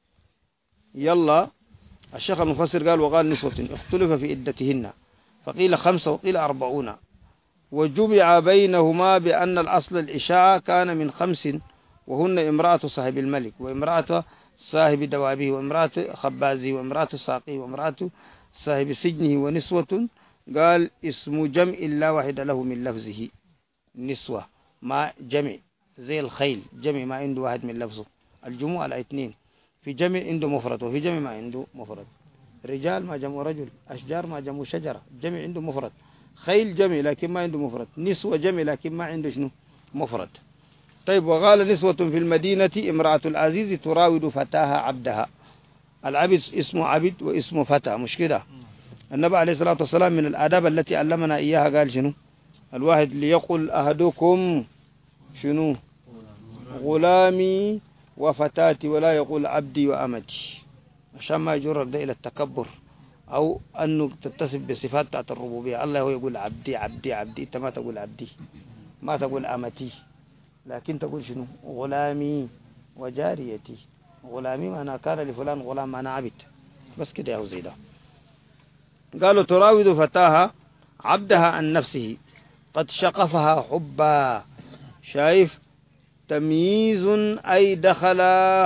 يلا الشيخ المفسر قال وقال نسوة اختلف في عدتهن فقيل خمسة وقيل أربعون وجمع بينهما بأن الأصل الإشاعة كان من خمس وهن امرأة صاحب الملك وامرأة صاحب دوابه وامرأة خبازه وامرأة ساقيه وامرأة صاحب سجنه ونسوة. قال اسم جمع لا واحد له من لفظه. نسوة ما جمع زي الخيل جمع ما عنده واحد من لفظه. الجموع على اثنين في جمع عنده مفرد وفي جمع ما عنده مفرد. رجال ما جمع رجل أشجار ما جمع شجرة جمع عنده مفرد. خيل جمع لكن ما عنده مفرد. نسوة جمع لكن ما عنده شنو مفرد. طيب وقال نسوة في المدينة امرأة العزيز تراود فتاها عبدها. العبد اسمه عبد واسمه فتى مش كده. النبي عليه الصلاة والسلام من الآداب التي علمنا إياها قال شنو الواحد ليقل أحدكم شنو غلامي وفتاتي ولا يقول عبدي وأمتي عشان ما يجرر ده إلى التكبر أو أنه تتصف بصفات بتاعت الربوبية. الله هو يقول عبدي عبدي عبدي أنت ما تقول عبدي ما تقول أمتي لكن تقول شنو غلامي وجاريتي. غلامي معنى كان لفلان غلام معنى عبد بس كده يا زيدا. قالوا تراود فتاها عبدها عن نفسه قد شقفها حبا. شايف تمييز أي دخل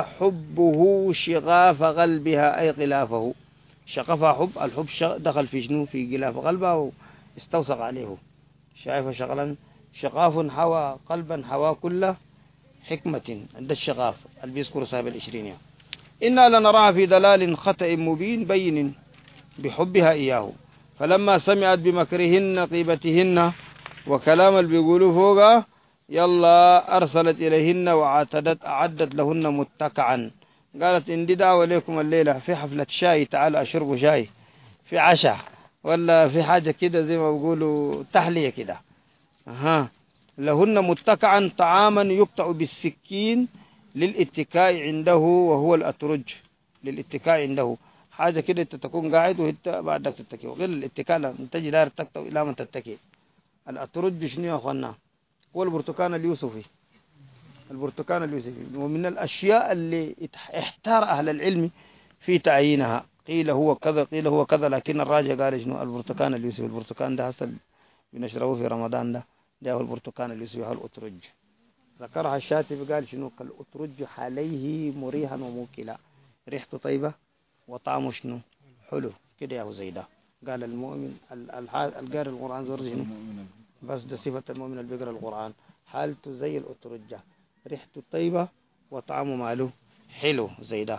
حبه شغاف قلبها أي غلافه. شقفها حب الحب دخل في شنو في غلاف قلبها واستوثق عليه. شايف شغلا شقاف حوى قلبا حوى كل حكمة عند الشغاف اللي بيذكر صاحب العشرين يعني. إنا لنراها في دلال خطأ مبين بين بحبها إياه فلما سمعت بمكرهن قيبتهن وكلام اللي بيقولوا فوقها يلا أرسلت إليهن وعتدت أعدت لهن متكعا. قالت إن دي دعوة لكم الليلة في حفلة شاي تعالوا أشربوا شاي في عشاء ولا في حاجة كده زي ما بيقولوا تحلية كده. أها لهن متكعا طعاما يقطع بالسكين للاتكاء عنده وهو الأترج. للاتكاء عنده حاجة كده انت تكون قاعد وانت بعدك تتكي وغير الاتكاء لا تجي داير تكتو إلى من تتكي. الأترج شنو يا أخوانا هو البرتقان اليوسفي. البرتقان اليوسفي ومن الأشياء اللي احتار أهل العلم في تعيينها قيل هو كذا قيل هو كذا لكن الراجع قال شنو البرتقان اليوسفي. البرتقان ده حصل بنشربه في رمضان ده ده هو البرتقان اليوسفي هو الأترج. ذكرها الشاطبي قال شنو الأترج عليه مريحا وموكلا ريحته طيبة وطعمه شنو حلو كده يا زيدا. قال المؤمن القارئ القرآن زور شنو بس ده صفة المؤمن اللي بيقرأ القرآن حالته زي الأترجة ريحته طيبة وطعمه ماله حلو زي ده.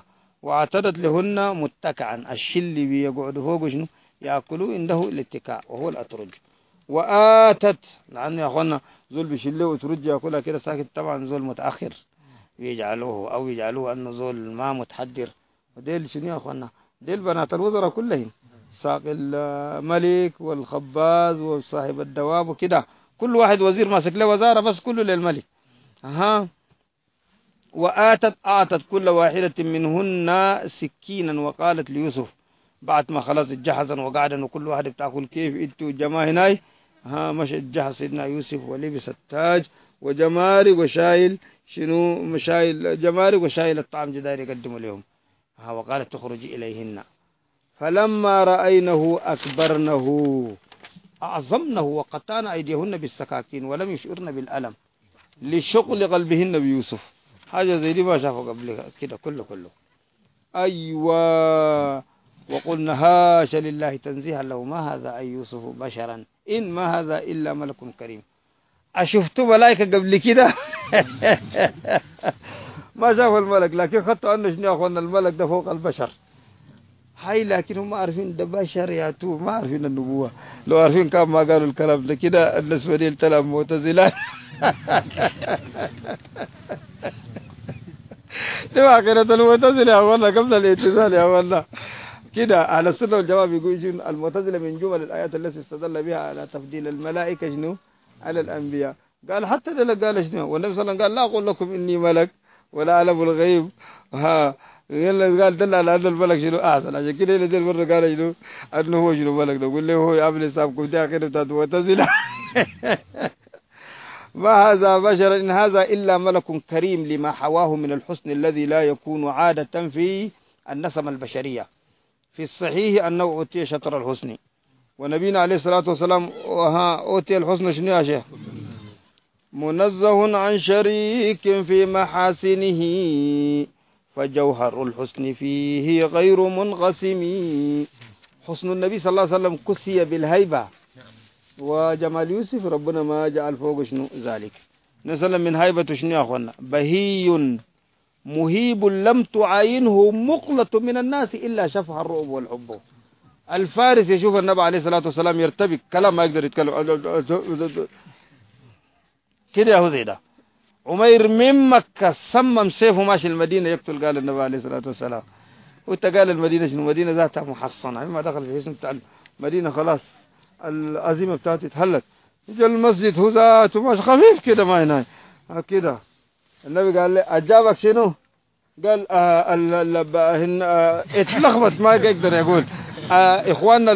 واعتدت لهن متكعا، الشل بيقعدوا فوق شنو يأكلوا عنده الاتكاء وهو الأترج. وآتت، لأنه يا أخوانا زول بيشله وترج يأكلها كده ساكت، طبعا زول متأخر يجعلوه أو يجعلوه أنه زول ما متحضر. وديل شنو يا أخوانا؟ ديل بنات الوزراء كلهم، ساق الملك والخباز وصاحب الدواب وكده، كل واحد وزير ماسك له وزارة بس كله للملك. ها. وآتت، أعطت كل واحدة منهن سكينا وقالت ليوسف بعد ما خلاص اتجهزا وقعدا وكل واحد بتاكل كيف انتوا جماعة هناي. ها مش اتجهز سيدنا يوسف ولبس التاج وجماري وشايل شنو مشايل جماري وشايل الطعام جدار يقدموا لهم. ها وقالت تخرجي إليهن فلما رأينه أكبرنه أعظمنه وقطعن أيديهن بالسكاكين ولم يشعرن بالألم لشغل قلبهن بيوسف. حاجة زي دي ما شافوا قبل كده كله كله. أيوة. وقلنا هاشا لله تنزيها له ما هذا أي يوسف بشرا إن ما هذا إلا ملك كريم. أشفتوا ملائكة قبل كده؟ ما شافوا الملك، لكن خطوا أنه شنو يا أخوانا الملك ده فوق البشر. هاي لكن هم عارفين ده بشر يا تو، ما عارفين النبوة. لو عارفين كان ما قالوا الكلام ده كده. النسوانين تلام معتزلات. دي عقيدة المعتزلة يا والله قبل الاعتزال يا والله. كده أهل السنة والجماعة بيقولون المعتزلة من جمل الآيات التي استدل بها على تفضيل الملائكة شنو على الأنبياء. قال حتى ده قال شنو، والنبي صلى الله عليه وسلم قال لا أقول لكم إني ملك ولا أعلم الغيب. ها يلا قال دل على أن الملك شنو أحسن، عشان كده اللي دل مرة قال شنو أنه هو شنو ملك. نقول له هو يعمل حسابكم دي عقيدة بتاعت المعتزلة. ما هذا بشر إن هذا إلا ملك كريم لما حواه من الحسن الذي لا يكون عادة في النسمة البشرية. في الصحيح أنه أوتي شطر الحسن، ونبينا عليه الصلاة والسلام وها أوتي الحسن شنو يا شيخ؟ منزه عن شريك في محاسنه فجوهر الحسن فيه غير منقسم. حسن النبي صلى الله عليه وسلم كسي بالهيبة، وجمال يوسف ربنا ما جعل فوق شنو ذلك. نسلم من هيبة شنو يا أخوانا؟ بهي مهيب لم تعاينه مقلة من الناس إلا شفها الرؤب والحب. الفارس يشوف النبي عليه الصلاة والسلام يرتبك كلام ما يقدر يتكلم كده هو زي ده. عمير من مكة صمم سيفه ماشي المدينة يقتل، قال النبي عليه الصلاة والسلام. وانت قال المدينة شنو؟ مدينة ذاتها محصنة، ما دخل في اسم بتاع المدينة خلاص العزيمة بتاعته اتهلت. جا المسجد هو ذاته ماشي خفيف كده ما هنا كده. النبي قال لي أجابك شنو؟ قال آه ال آه اتلخبط ما يقدر يقول. آه إخواننا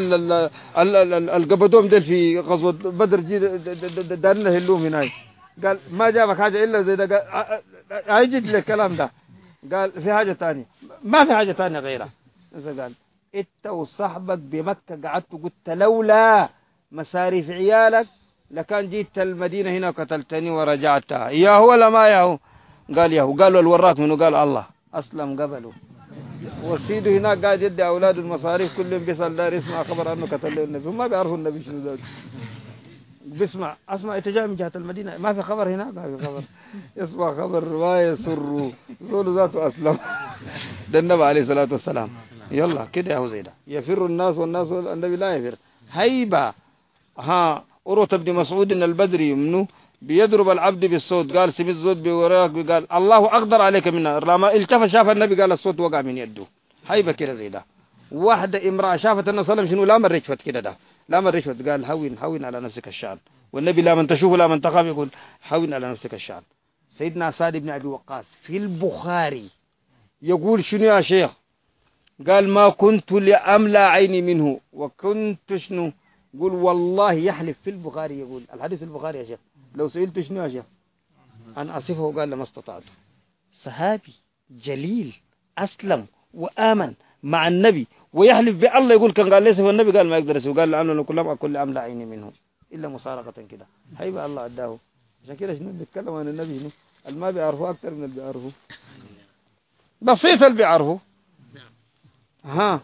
القبضوم دل في غزوة بدر جي دارنا هلوم هناي. قال ما جابك حاجة إلا زي ده. قال هيجد لي الكلام ده. قال في حاجة تانية، ما في حاجة تانية غيرها. قال انت وصاحبك بمكة قعدت قلت لولا مصاريف عيالك لكان جيت المدينة هنا وقتلتني ورجعتها. يا هو ولا ما يا هو؟ قال يا هو. قالوا الوراك منه؟ قال الله. أسلم قبله وسيده هناك قاعد يدي أولاد المصاريف كلهم بيسأل دار يسمع خبر أنه قتل النبي. هم ما بيعرفوا النبي شنو ذلك. بيسمع أسمع أنت جاي من جهة المدينة ما في خبر هنا، ما في خبر. يسمع خبر ما يسر زول ذاته أسلم. ده النبي عليه الصلاة والسلام. يلا كده هو زي ده. يفر الناس والناس النبي لا يفر. هيبة. ها أروت بن مسعود البدري منه بيضرب العبد بالصوت. قال سميت زود بوراك، قال الله أقدر عليك منها. لما التفت شاف النبي قال الصوت وقع من يده. هيبة كده زي ده. واحدة امرأة شافت النبي صلى الله عليه وسلم شنو لا من رشفت كده ده، لا من رشفت. قال هون هون على نفسك الشأن. والنبي لا من تشوف لا من تخاف يقول هون على نفسك الشأن. سيدنا سعد بن أبي وقاص في البخاري يقول شنو يا شيخ؟ قال ما كنت لأملى عيني منه وكنت شنو؟ قول والله يحلف في البخاري، يقول الحديث البخاري يا شيخ لو سئلت شنو يا شيخ أن أصفه قال لما استطعت. صحابي جليل أسلم وآمن مع النبي ويحلف بالله يقول كان قال ليس هو النبي قال ما يقدر يسوي. قال لأنه كلما أكل أملى عيني منه إلا مسارقة كده. هيبقى الله أداه. عشان كده شنو بيتكلم عن النبي شنو اللي ما بيعرفوه أكثر من اللي بيعرفوه، بسيط اللي بيعرفوه. ها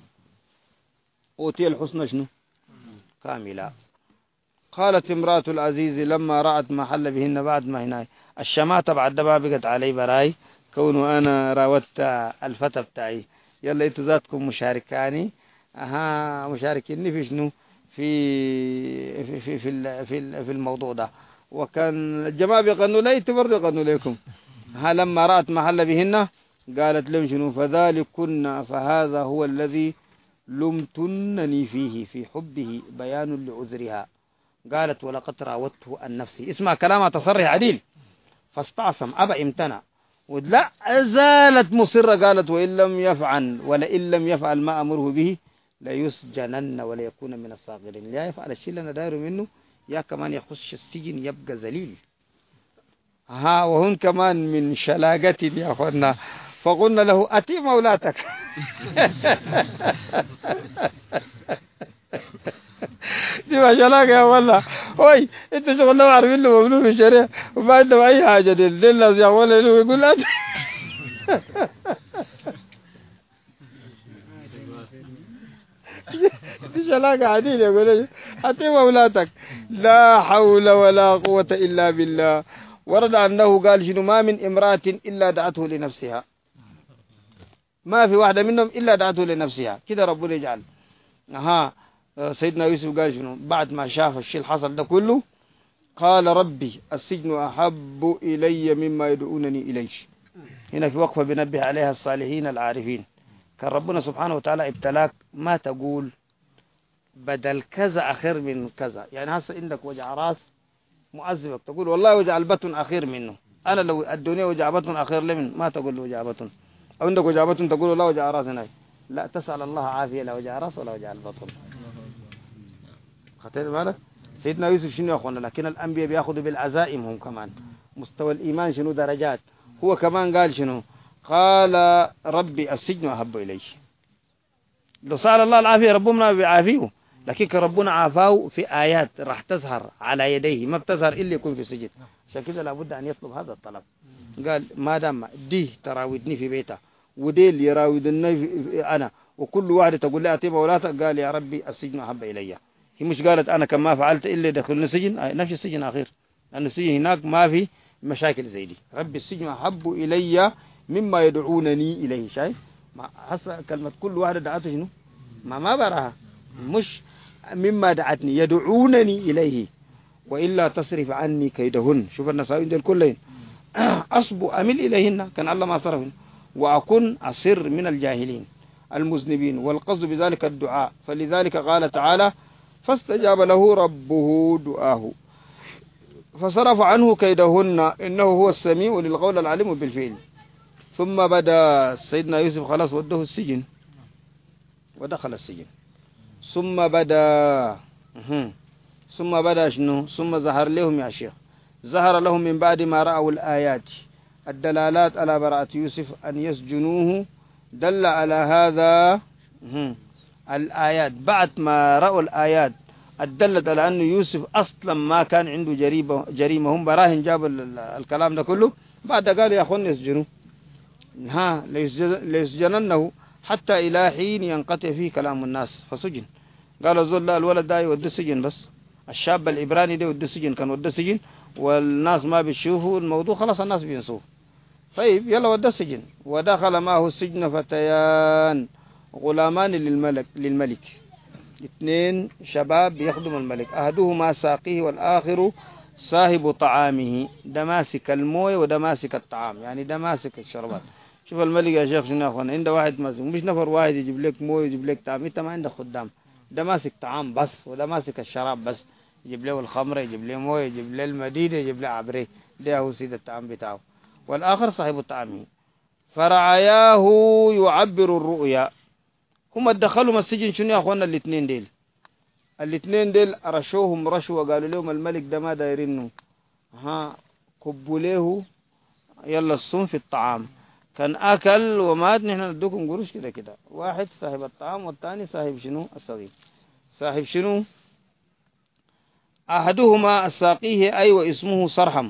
أوتي الحسنى شنو كاملة. قالت امرأة العزيز لما رأت ما حل بهن بعد ما هنا الشماتة بعد ما بقت علي براي كونه أنا راودت الفتى بتاعي يلا انتوا ذاتكم مشاركاني اها مشاركيني في شنو في في في في, في, في الموضوع ده. وكان الجماعة بيغنوا لي برضه يغنوا لكم. ها لما رأت محل بهن قالت لهم شنو فذلك كنا فهذا هو الذي لمتنني فيه في حبه بيان لعذرها. قالت ولقد راودته عن نفسي. اسمع كلامها تصريح عديل. فاستعصم أبا امتنع ولا زالت مصرة. قالت وإن لم يفعل ولئن لم يفعل ما أمره به ليسجنن ولا يكون من الصاغرين. لا يفعل الشيء اللي أنا دايره منه يا كمان يخش السجن يبقى ذليل. ها وهن كمان من شلاقة يا أخوانا. فقلنا له أتي مولاتك. دي ما شلاقة يا والله. وي انت شغلنا عارفين له ممنوع في الشريعة وما عندهم أي حاجة. دي لله يا والله يقول أتي. دي شلاقة عديد يقول أتي مولاتك. لا حول ولا قوة إلا بالله. ورد أنه قال شنو ما من امرأة إلا دعته لنفسها. ما في واحدة منهم إلا دعته لنفسها. كده ربنا يجعل. ها سيدنا يوسف قال شنو بعد ما شاف الشيء الحصل ده كله قال ربي السجن أحب إلي مما يدعونني إليه. هنا في وقفة بنبه عليها الصالحين العارفين. كان ربنا سبحانه وتعالى ابتلاك ما تقول بدل كذا أخير من كذا. يعني هسه عندك وجع راس مؤذبك تقول والله وجع البطن أخير منه. أنا لو الدنيا وجع بطن أخير لي من ما تقول وجع بطن. أو عندك وجع بطن تقول والله وجع راس هناك. لا تسأل الله عافية لا وجع راس ولا وجع البطن. خطير بالك. سيدنا يوسف شنو يا أخوانا لكن الأنبياء بيأخذوا بالعزائم هم كمان. مستوى الإيمان شنو درجات. هو كمان قال شنو قال ربي السجن أحب إلي. لو سأل الله العافية ربنا بيعافيه. لكن ربنا عافاه في آيات راح تظهر على يديه ما بتظهر إلا يكون في السجن. عشان كده لابد أن يطلب هذا الطلب. قال ما دام دي تراودني في بيتها ودي اللي يراودني أنا وكل واحدة تقول لها أتيب أولادك قال يا ربي السجن أحب إلي. هي مش قالت أنا كما فعلت إلا دخلني سجن نفس السجن أخير لأن السجن هناك ما في مشاكل زي دي. ربي السجن أحب إلي مما يدعونني إليه. شايف هسه كلمة كل واحدة دعته شنو ما ما براها مش مما دعتني يدعونني إليه وإلا تصرف عني كيدهن. شوف النسائين دول كلهم أصب أمل إليهن كان الله ما صرفن وأكون أصر من الجاهلين المذنبين. والقصد بذلك الدعاء. فلذلك قال تعالى فاستجاب له ربه دعاه فصرف عنه كيدهن إنه هو السميع للقول العليم بالفعل. ثم بدأ سيدنا يوسف خلاص وده السجن ودخل السجن. ثم بدأ ثم بدأ شنو ثم ظهر لهم يا شيخ ظهر لهم من بعد ما رأوا الآيات الدلالات على براءة يوسف أن يسجنوه. دل على هذا الآيات بعد ما رأوا الآيات الدلت على أن يوسف أصلا ما كان عنده جريمة جريمة. هم براهن جاب الكلام ده كله بعد قال يا أخوان يسجنوه ها ليسجننه حتى إلى حين ينقطع فيه كلام الناس فسجن. قال الزول لا الولد ده يودي السجن بس الشاب الإبراني ده يودي السجن كان ودي السجن والناس ما بيشوفوا الموضوع خلاص الناس بينسوه. طيب يلا ودي السجن. ودخل معه السجن فتيان غلامان للملك للملك اثنين شباب يخدم الملك أحدهما ساقيه والآخر صاحب طعامه. دماسك المويه ودماسك الطعام يعني دماسك الشربات. شوف الملك يا شيخ شنو يا اخوان عنده واحد ماسك مش نفر واحد يجيب لك مويه يجيب لك طعام. انت ما عندك خدام ده ماسك طعام بس وده ماسك الشراب بس يجيب له الخمر يجيب له مويه يجيب له المدينه يجيب له عبري ده هو سيد الطعام بتاعه. والآخر صاحب الطعام. فرعياه يعبر الرؤيا. هم ادخلوا السجن شنو يا اخوانا الاثنين ديل الاثنين ديل رشوهم رشوه قالوا لهم الملك ده ما دايرينه ها كبوا له يلا الصوم في الطعام. كان أكل ومات نحن ندوكم قروش كده كده. واحد صاحب الطعام والثاني صاحب شنو الصغير صاحب شنو أحدهما الساقيه أي واسمه صرحم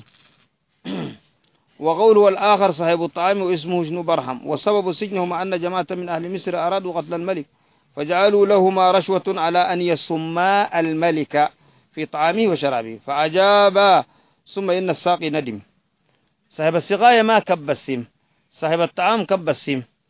وقوله الآخر صاحب الطعام واسمه شنو برحم. وسبب سجنهما أن جماعة من أهل مصر أرادوا قتل الملك فجعلوا لهما رشوة على أن يصما الملك في طعامه وشرابه فعجابا. ثم إن الساقي ندم. صاحب السقاية ما كب السم صاحب الطعام كب السم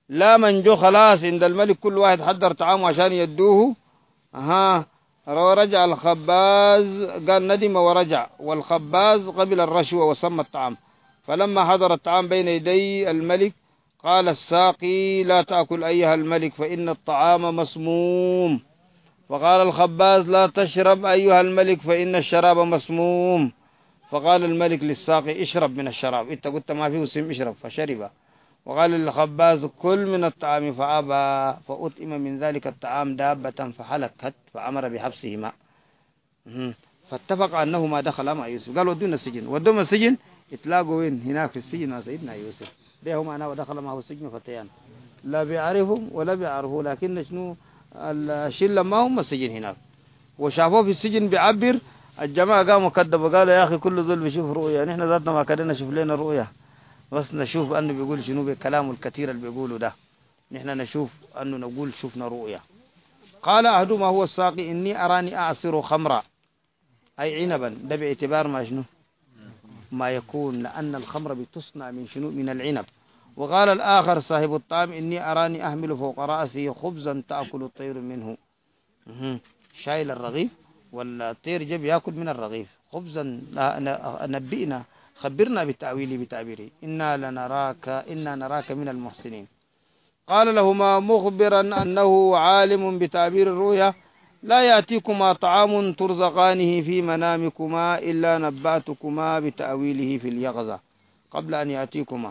لا من جو خلاص عند الملك كل واحد حضر طعامه عشان يدوه. ها ورجع الخباز قال ندم ورجع، والخباز قبل الرشوة وسمى الطعام. فلما حضر الطعام بين يدي الملك قال الساقي لا تأكل أيها الملك فإن الطعام مسموم. فقال الخباز لا تشرب أيها الملك فإن الشراب مسموم. فقال الملك للساقي اشرب من الشراب، انت قلت ما فيه سم اشرب، فشرب. وقال للخباز كل من الطعام فأبى، فأطعم من ذلك الطعام دابة فحلقت فأمر بحبسهما. فاتفق أنه ما دخل مع يوسف. قال ودونا السجن، ودونا السجن اتلاقوا وين؟ هناك في السجن مع سيدنا يوسف. ده هو معناه ودخل معه السجن فتيان لا بيعرفهم ولا بيعرفوا، لكن شنو الشلة ما هم السجن هناك. وشافوه في السجن بيعبر، الجماعة قاموا كذبوا قالوا يا أخي كل ذل بيشوف رؤيا، نحن ذاتنا ما كدنا نشوف لنا رؤيا، بس نشوف أنه بيقول شنو بكلامه الكثير اللي بيقوله ده، نحن نشوف أنه نقول شفنا رؤيا. قال أحدهما هو الساقي إني أراني أعصر خمرا، أي عنبا، ده باعتبار ما شنو ما يكون، لأن الخمر بتصنع من شنو من العنب. وقال الآخر صاحب الطعام إني أراني أحمل فوق رأسي خبزا تأكل الطير منه. شايل الرغيف والطير جب يأكل من الرغيف خبزا. نبئنا خبرنا بالتأويل بتعبيره إنا لنراك إنا نراك من المحسنين. قال لهما مخبرا أنه عالم بتعبير الرؤيا لا يأتيكما طعام ترزقانه في منامكما إلا نبأتكما بتأويله في اليقظة قبل أن يأتيكما.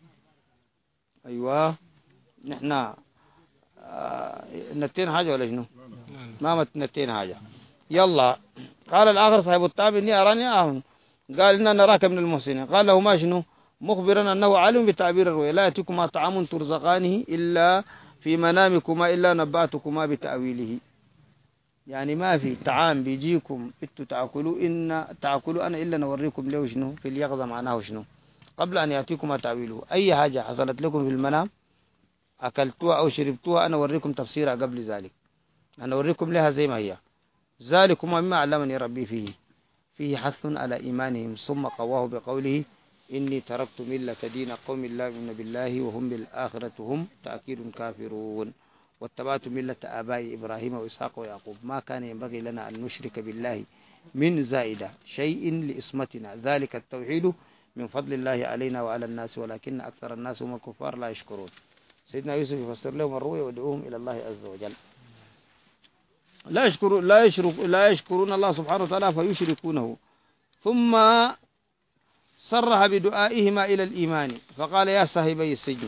أيوة نحن آه نتين حاجة ولا شنو؟ ما نتين حاجة. يلا. قال الآخر صاحب الطعام إني أراني أهون، قال إنا نراك من المحسنين. قال له ما شنو؟ مخبرا أنه عالم بتعبير الرؤيا لا يأتيكما طعام ترزقانه إلا في منامكما إلا نبأتكما بتأويله. يعني ما في طعام بيجيكم انتوا تأكلوا إن تأكلوا أنا إلا نوريكم له شنو في اليقظة معناه شنو قبل أن يأتيكم تأويله. أي حاجة حصلت لكم في المنام أكلتوها أو شربتوها أنا أوريكم تفسيرها قبل ذلك، أنا أوريكم لها زي ما هي. ذلكم مما علمني ربي فيه فيه حث على إيمانهم ثم قواه بقوله إني تركت ملة دين قوم لا يؤمنون بالله وهم بالآخرة هم تأكيد كافرون واتبعت ملة آباء إبراهيم وإسحاق ويعقوب ما كان ينبغي لنا أن نشرك بالله من زائدة شيء لإسمتنا ذلك التوحيد من فضل الله علينا وعلى الناس ولكن أكثر الناس هم الكفار لا يشكرون. سيدنا يوسف يفسر لهم الرؤيا ويدعوهم إلى الله عز وجل. لا يشكر لا يشرك لا يشكرون الله سبحانه وتعالى فيشركونه. ثم صرح بدعائهما إلى الإيمان فقال يا صاحبي السجن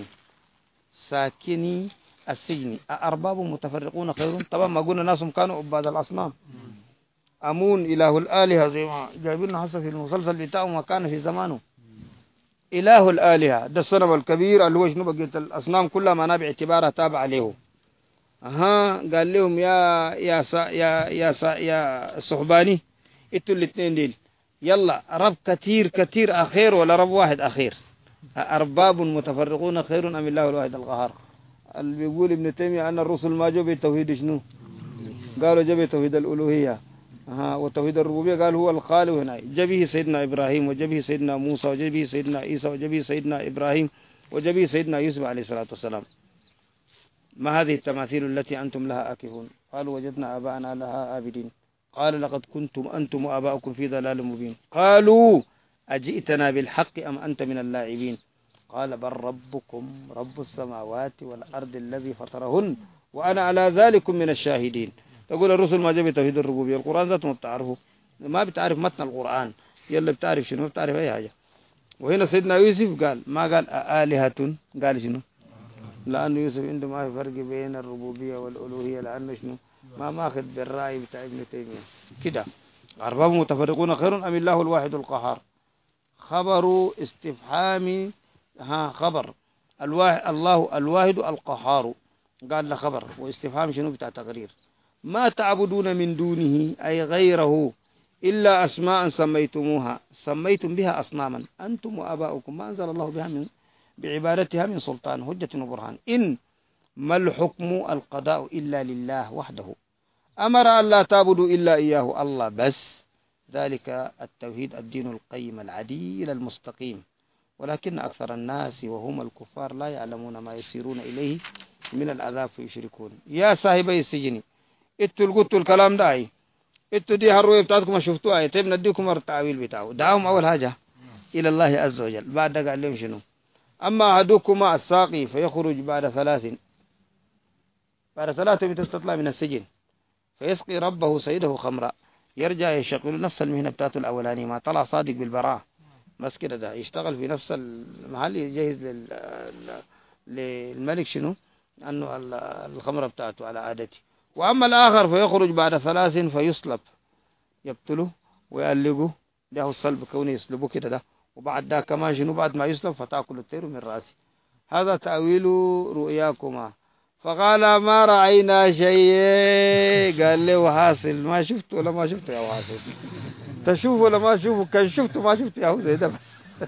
ساكني السجن أأرباب متفرقون خير. طبعا ما قلنا ناسهم كانوا عباد الأصنام أمون إله الآلهة زي ما جايبين حسب في المسلسل بتاعه ما كان في زمانه إله الآلهة ده الصنم الكبير اللي هو شنو بقيت الأصنام كلها ما نابع اعتبارها تابع له. أها قال لهم يا يا سا يا يا سا يا صحباني انتوا الاثنين ديل يلا رب كثير كثير أخير ولا رب واحد أخير؟ أرباب متفرقون خير أم الله الواحد القهار؟ اللي بيقول ابن تيمية أن الرسل ما جاءوا بالتوحيد شنو؟ قالوا جاء بتوحيد الألوهية ها وتوحيد الربوبية قال هو الخالق هنا. جبه سيدنا إبراهيم وجبه سيدنا موسى وجبه سيدنا عيسى وجبه سيدنا إبراهيم وجبه سيدنا يوسف عليه الصلاة والسلام. ما هذه التماثيل التي أنتم لها آكفون؟ قالوا وجدنا آباءنا لها عابدين. قال لقد كنتم أنتم وآباؤكم في ضلال مبين. قالوا أجئتنا بالحق أم أنت من اللاعبين؟ قال بل ربكم رب السماوات والأرض الذي فطرهن وأنا على ذلك من الشاهدين. تقول الرسل ما جاء بتوحيد الربوبية القرآن ذاته ما بتعرفه ما بتعرف متن القرآن يلا بتعرف شنو ما بتعرف أي حاجة. وهنا سيدنا يوسف قال ما قال آلهة قال شنو لأنه يوسف عنده ما في فرق بين الربوبية والألوهية لأنه شنو ما ماخذ بالرأي بتاع ابن تيمية كده. أرباب متفرقون خير أم الله الواحد القهار؟ خبر استفهام ها خبر الواحد الله الواحد القهار قال له خبر واستفهام شنو بتاع تقرير. ما تعبدون من دونه أي غيره إلا أسماء سميتموها سميتم بها أصناما أنتم وآباؤكم ما أنزل الله بها من بعبادتها من سلطان حجة وبرهان إن ما الحكم القضاء إلا لله وحده أمر أن لا تعبدوا إلا إياه الله بس ذلك التوحيد الدين القيم العديل المستقيم. ولكن أكثر الناس وهم الكفار لا يعلمون ما يسيرون إليه من العذاب فيشركون. يا صاحبي السجن انتوا قلتوا الكلام ده اي انتوا دي الرؤية بتاعتكم ما شفتوها اي، طيب نديكم التعويل بتاعه. دعاهم أول حاجة إلى الله عز وجل، بعد قال لهم شنو؟ أما أحدكما الساقي فيخرج بعد ثلاث بعد ثلاثة تستطلع من السجن فيسقي ربه سيده خمرا، يرجع يشغل نفس المهنة بتاعته الأولاني، ما طلع صادق بالبراءة بس كده، ده يشتغل في نفس المحل يجهز لل... للملك شنو أنه الخمرة بتاعته على عادتي. وأما الآخر فيخرج بعد ثلاث فيصلب، يقتله ويألقه، ده هو الصلب كونه يصلبه كده ده، وبعد ده كمان شنو بعد ما يصلب فتأكل الطير من رأسه. هذا تأويل رؤياكما. فقال ما رأينا شيء، قال له حاصل ما شفت ولا ما شفت يا حاصل، تشوف ولا ما تشوف، كان شفت ما شفت يا هو زي ده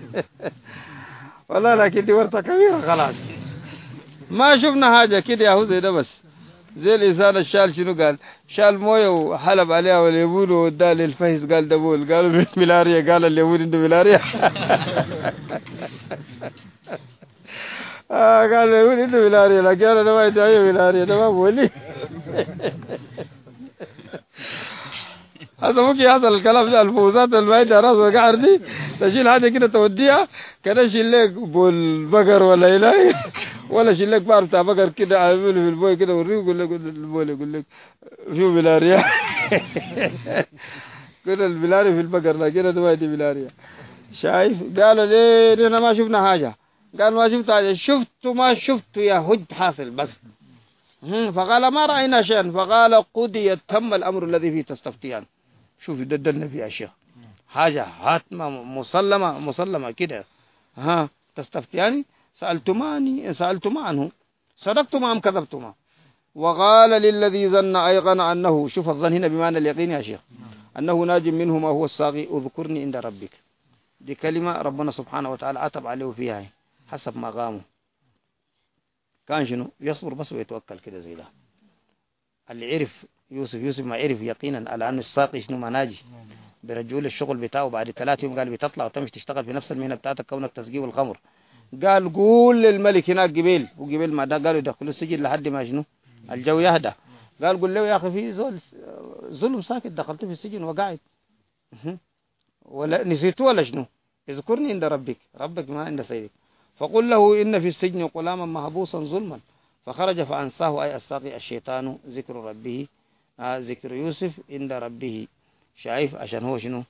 والله لكن دي ورطة كبيرة خلاص، ما شفنا حاجة كده يا هو زي ده، بس زي الإنسان الشال شنو قال شال مويه وحلب عليها والليمون ووداه للفهس قال دبول، قالوا ملاريا، قال الليمون عنده ملاريا آه قال الليمون عنده ملاريا، لكن أنا ما يتعيه ملاريا، ده ما بولي هذا ممكن يحصل الكلام ده. الفوزات المايدة راسه قاعد دي تشيل حاجة كده توديها كده، شيل لك بول بقر ولا إلهي ولا شيل لك بار بتاع بقر كده عامله في البوي كده وريه، يقول لك البول يقول لك فيه ملاريا كده الملاريا في البقر، لكن ده ما يدي ملاريا. شايف؟ قالوا ليه احنا ما شفنا حاجة، قال ما شفت حاجة، شفت ما شفت يا هد حاصل بس. فقال ما رأينا شيئا، فقال قضي تم الأمر الذي فيه تستفتيان. شوف يددلنا في أشياء حاجة هاتمة مسلمة مسلمة كده، ها تستفتياني سألتماني سألتما عنه صدقتما أم كذبتما. وقال للذي ظن أيقن أنه، شوف الظن هنا بمعنى اليقين يا شيخ، أنه ناج منه ما هو الصاغي، اذكرني عند ربك. دي كلمة ربنا سبحانه وتعالى عتب عليه فيها حسب ما قاموا، كان شنو يصبر بس ويتوكل كده زي ده. اللي عرف يوسف يوسف ما عرف يقينا على أنه الساقي شنو ما ناجي، برجول الشغل بتاعه بعد ثلاثة يوم قال بتطلع وتمشي تشتغل في نفس المهنة بتاعتك كونك تسقيه الخمر. قال قول للملك هناك قبيل، وقبيل ما ده قالوا يدخلوا السجن لحد ما شنو الجو يهدى. قال قول له يا أخي في زول ظلم ساكت دخلته في السجن وقاعد ولا نسيته ولا شنو، اذكرني عند ربك، ربك ما عند سيدك، فقل له إن في السجن غلاما محبوسا ظلما فخرج فأنساه أي الساقي الشيطان ذكر ربه، آه ذكر يوسف عند ربه. شايف عشان هو شنو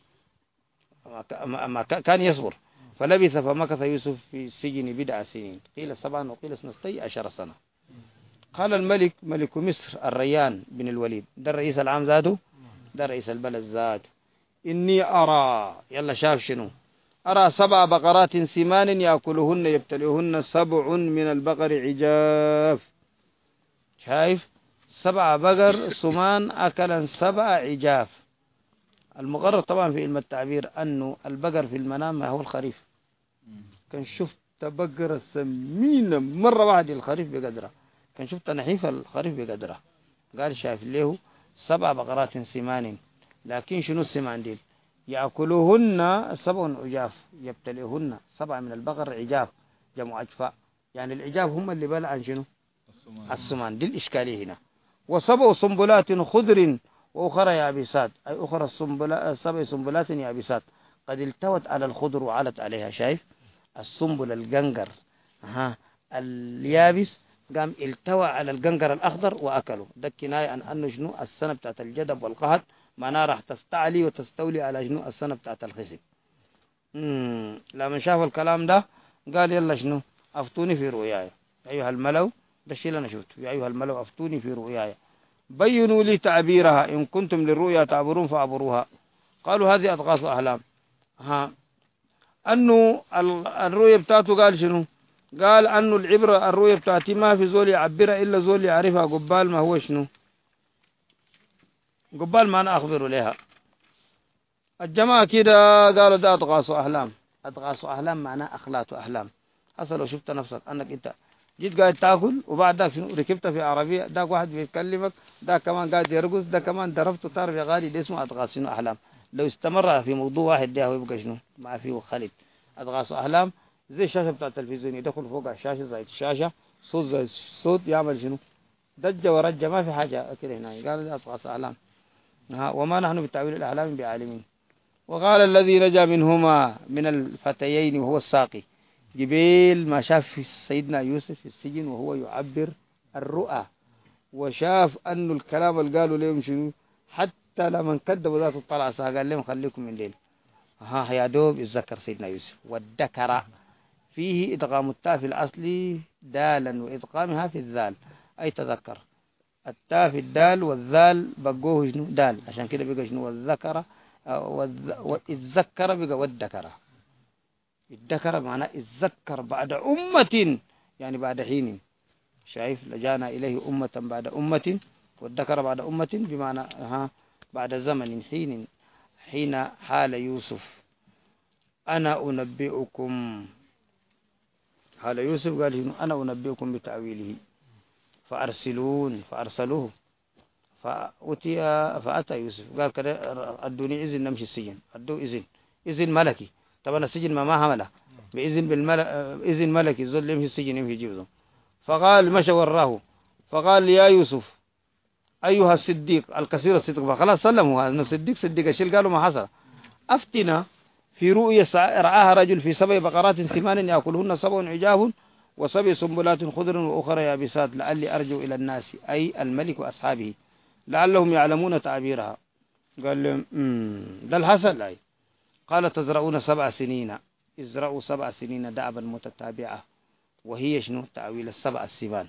ما كان يصبر. فلبث فمكث يوسف في السجن بضع سنين، قيل سبعا وقيل اثنتي عشر سنة. قال الملك ملك مصر الريان بن الوليد، ده الرئيس العام ذاته، ده رئيس البلد ذاته، إني أرى يلا شاف شنو، أرى سبع بقرات سمان يأكلهن يبتلعهن سبع من البقر عجاف. شايف سبع بقر سمان أكلا سبع عجاف. المغرب طبعا في علم التعبير أنه البقر في المنام هو الخريف، كان شفت بقرة سمينة مرة واحدة الخريف بقدرها، كان شفت نحيف الخريف بقدرها. قال شايف له سبع بقرات سمان، لكن شنو السمان دي يأكلوهن سبع عجاف يبتلعهن، سبع من البقر عجاف جمع أجفاء، يعني العجاف هم اللي بلعن شنو السمان, السمان. دي الإشكالية هنا. وسبع سنبلات خضر وأخرى يابسات، أي أخرى السنبلات سبع سنبلات يابسات قد التوت على الخضر وعلت عليها. شايف السنبل الجنجر ها اليابس قام التوى على الجنجر الأخضر وأكله. ده كناية عن أنه شنو السنة بتاعت الجدب والقهد معناها راح تستعلي وتستولي على شنو السنة بتاعت الخصب. لما شاف الكلام ده قال يلا شنو أفتوني في رؤياي أيها الملو، ده الشيء اللي أنا شفته، يا أيها الملو أفتوني في رؤياي بينوا لي تعبيرها إن كنتم للرؤيا تعبرون فأعبروها. قالوا هذه أضغاث أحلام. ها أنه الرؤيا بتاعته قال شنو، قال أنه العبرة الرؤيا بتاعتي ما في زول يعبرها إلا زول يعرفها قبال ما هو شنو، قبال ما أنا أخبره لها. الجماعة كده قالوا ده أضغاث أحلام. أضغاث أحلام معناه أخلاط أحلام. أصلا لو شفت نفسك أنك أنت جيت قاعد تاكل وبعد ذاك شنو ركبت في عربية، ذاك واحد بيكلمك، ذاك كمان قاعد يرقص، ده كمان ضربت طار في غالي، ده اسمه أضغاث شنو أحلام. لو استمر في موضوع واحد ده هو يبقى شنو ما فيه خالد. أضغاث أحلام زي الشاشة بتاع التلفزيون يدخل فوق الشاشة زي الشاشة صوت زي الصوت يعمل شنو دجة ورجة ما في حاجة كده هنا. قال لي أطغى أعلام وما نحن بتأويل الأحلام بعالمين. وقال الذي نجا منهما من الفتيين وهو الساقي جبيل ما شاف سيدنا يوسف في السجن وهو يعبر الرؤى وشاف أنه الكلام اللي قالوا لهم شنو حتى لما كذبوا ذات الطلعة قال لهم خليكم من ليل. ها يا دوب يتذكر سيدنا يوسف. والذكر فيه إدغام التاء في الأصل دالا وإدغامها في الذال أي تذكر. التاء في الدال والذال بقوه شنو دال عشان كده بقى شنو والذكر والذكر بقى والذكر. الذكر معناه الذكر بعد أمة يعني بعد حين. شايف لجانا إليه أمة بعد أمة والذكر بعد أمة بمعنى ها بعد زمن حين حين حال يوسف. أنا أنبئكم حال يوسف قال أنا أنبئكم بتأويله فأرسلون فأرسلوه فأتي فأتى يوسف قال كده أدوني إذن نمشي السجن. أدوا إذن إذن ملكي. طبعا السجن ما ما حمله بإذن بالملك إذن ملكي الزول يمشي السجن يمشي يجيبه. فقال مشى وراه فقال يا يوسف أيها الصديق الكثير الصدق فخلاص سلموا هذا الصديق صديق الشيء قالوا ما حصل. أفتنا في رؤيا رآها رجل في سبع بقرات سمان يأكلهن سبع عجاف وسبع سنبلات خضر وأخرى يابسات لعلي أرجو إلى الناس أي الملك وأصحابه لعلهم يعلمون تعبيرها. قال لهم ده الحسن أي. قال تزرعون سبع سنين ازرعوا سبع سنين دأبا متتابعة وهي شنو تأويل السبع السمان.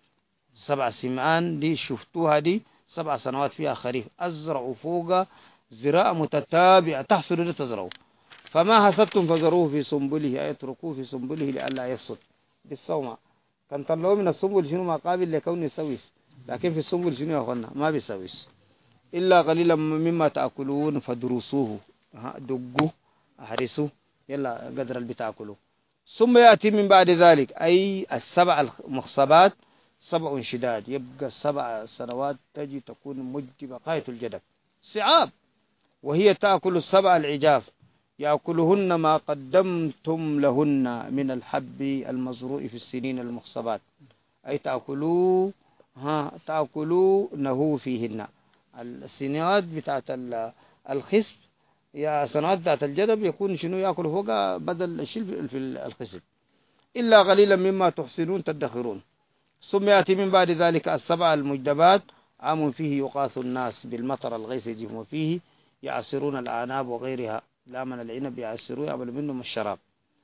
سبع سمان دي شفتوها دي سبع سنوات فيها خريف أزرعوا فوق زراعة متتابعة تحصلوا لتزرعوا فما حسدتم فزروه في سنبله أي اتركوه في سنبله لئلا يفسد بالصومة. كان طلعوا من السنبل شنو ما قابل لكون يسويس لكن في السنبل شنو يا أخوانا ما بيسويس إلا قليلا مما تأكلون فدروسوه دقوا أحرسوا يلا قدر اللي بتأكلوا. ثم يأتي من بعد ذلك أي السبع المخصبات سبع شداد يبقى سبع سنوات تجي تكون مجدبة غاية الجدب صعاب وهي تأكل السبع العجاف يأكلهن ما قدمتم لهن من الحب المزروع في السنين المخصبات أي تأكلوا ها تأكلوا نهو فيهن السنوات بتاعت الخصب يا سنوات بتاعت الجدب يكون شنو يأكل فوق بدل الشيء في الخصب إلا قليلا مما تحسنون تدخرون. ثم يأتي من بعد ذلك السبع المجدبات عام فيه يقاس الناس بالمطر الغيث يجيبون فيه يعصرون الأعناب وغيرها لا من العنب يعصروا يعمل منهم الشراب.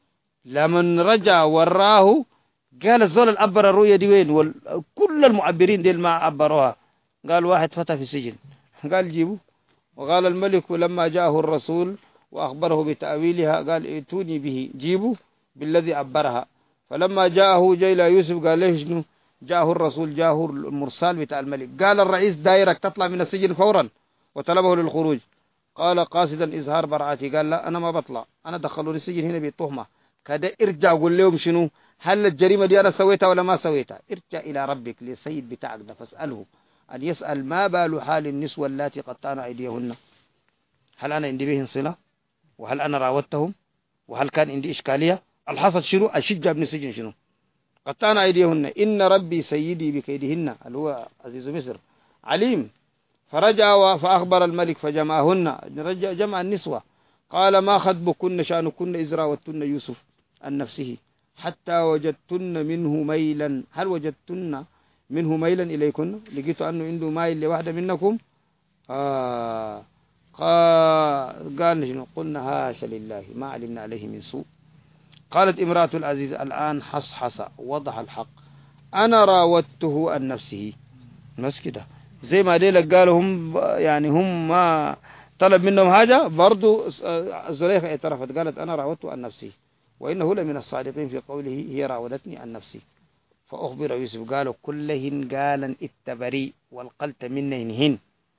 لمن رجع وراه قال الزول الأبر الرؤية دي وين وكل المعبرين دي ما عبروها. قال واحد فتى في السجن قال جيبوا. وقال الملك لما جاءه الرسول وأخبره بتأويلها قال ائتوني به جيبوا بالذي عبرها. فلما جاءه جيل يوسف قال له شنو جاءه الرسول جاءه المرسال بتاع الملك. قال الرئيس دايرك تطلع من السجن فورا وطلبه للخروج. قال قاصدا إظهار براءتي قال لا أنا ما بطلع أنا دخلوني السجن هنا بالتهمة كده ارجع قول لهم شنو هل الجريمة دي أنا سويتها ولا ما سويتها. ارجع إلى ربك للسيد بتاعك ده فاسأله أن يسأل ما بال حال النسوة اللاتي قطعن أيديهن هل أنا عندي بهن صلة وهل أنا راودتهم وهل كان عندي إشكالية. الحصل شنو أشجع ابن السجن شنو قطعن أيديهن إن ربي سيدي بكيدهن اللي هو عزيز مصر عليم. فرجع فأخبر الملك فجمعهن رجع جمع النسوة قال ما خطبكن شأنكن إذ راوتن يوسف عن نفسه حتى وجدتن منه ميلا هل وجدتن منه ميلا إليكن لقيت أنه عنده مايل لواحدة منكم. آه قال شنو قلنا هاشا لله ما علمنا عليه من سوء. قالت امرأة العزيز الآن حصحص وضح الحق أنا راودته عن نفسه. بس كده زي ما ديلك قالوا هم يعني هم ما طلب منهم حاجة برضو زليخة اعترفت قالت أنا راودته عن نفسي وإنه لمن الصادقين في قوله هي راودتني عن نفسي. فأخبر يوسف قالوا كلهن قالا اتبري والقلت منهن.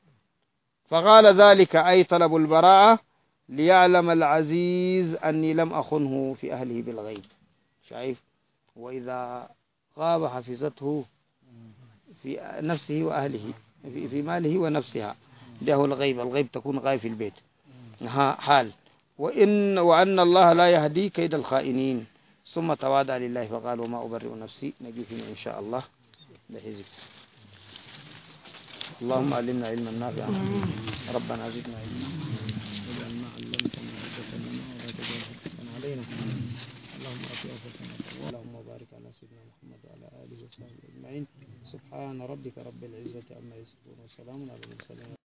فقال ذلك أي طلب البراءة ليعلم العزيز أني لم أخنه في أهله بالغيب. شايف وإذا غاب حفظته في نفسه وأهله في, في ماله ونفسها ده هو الغيب. الغيب تكون غايب في البيت حال. وإن وأن الله لا يهدي كيد الخائنين. ثم تواضع لله فقال وما أبرئ نفسي نجي فينا إن شاء الله لحزب. اللهم علمنا علما نافعا ربنا زدنا علما واجعل ما علمتنا حجة لنا ولا تجعل حجة علينا. اللهم آت أنفسنا تقواها. اللهم بارك على سيدنا محمد وعلى آله وصحبه أجمعين. سبحان ربك رب العزة عما يصفون وسلام على المرسلين.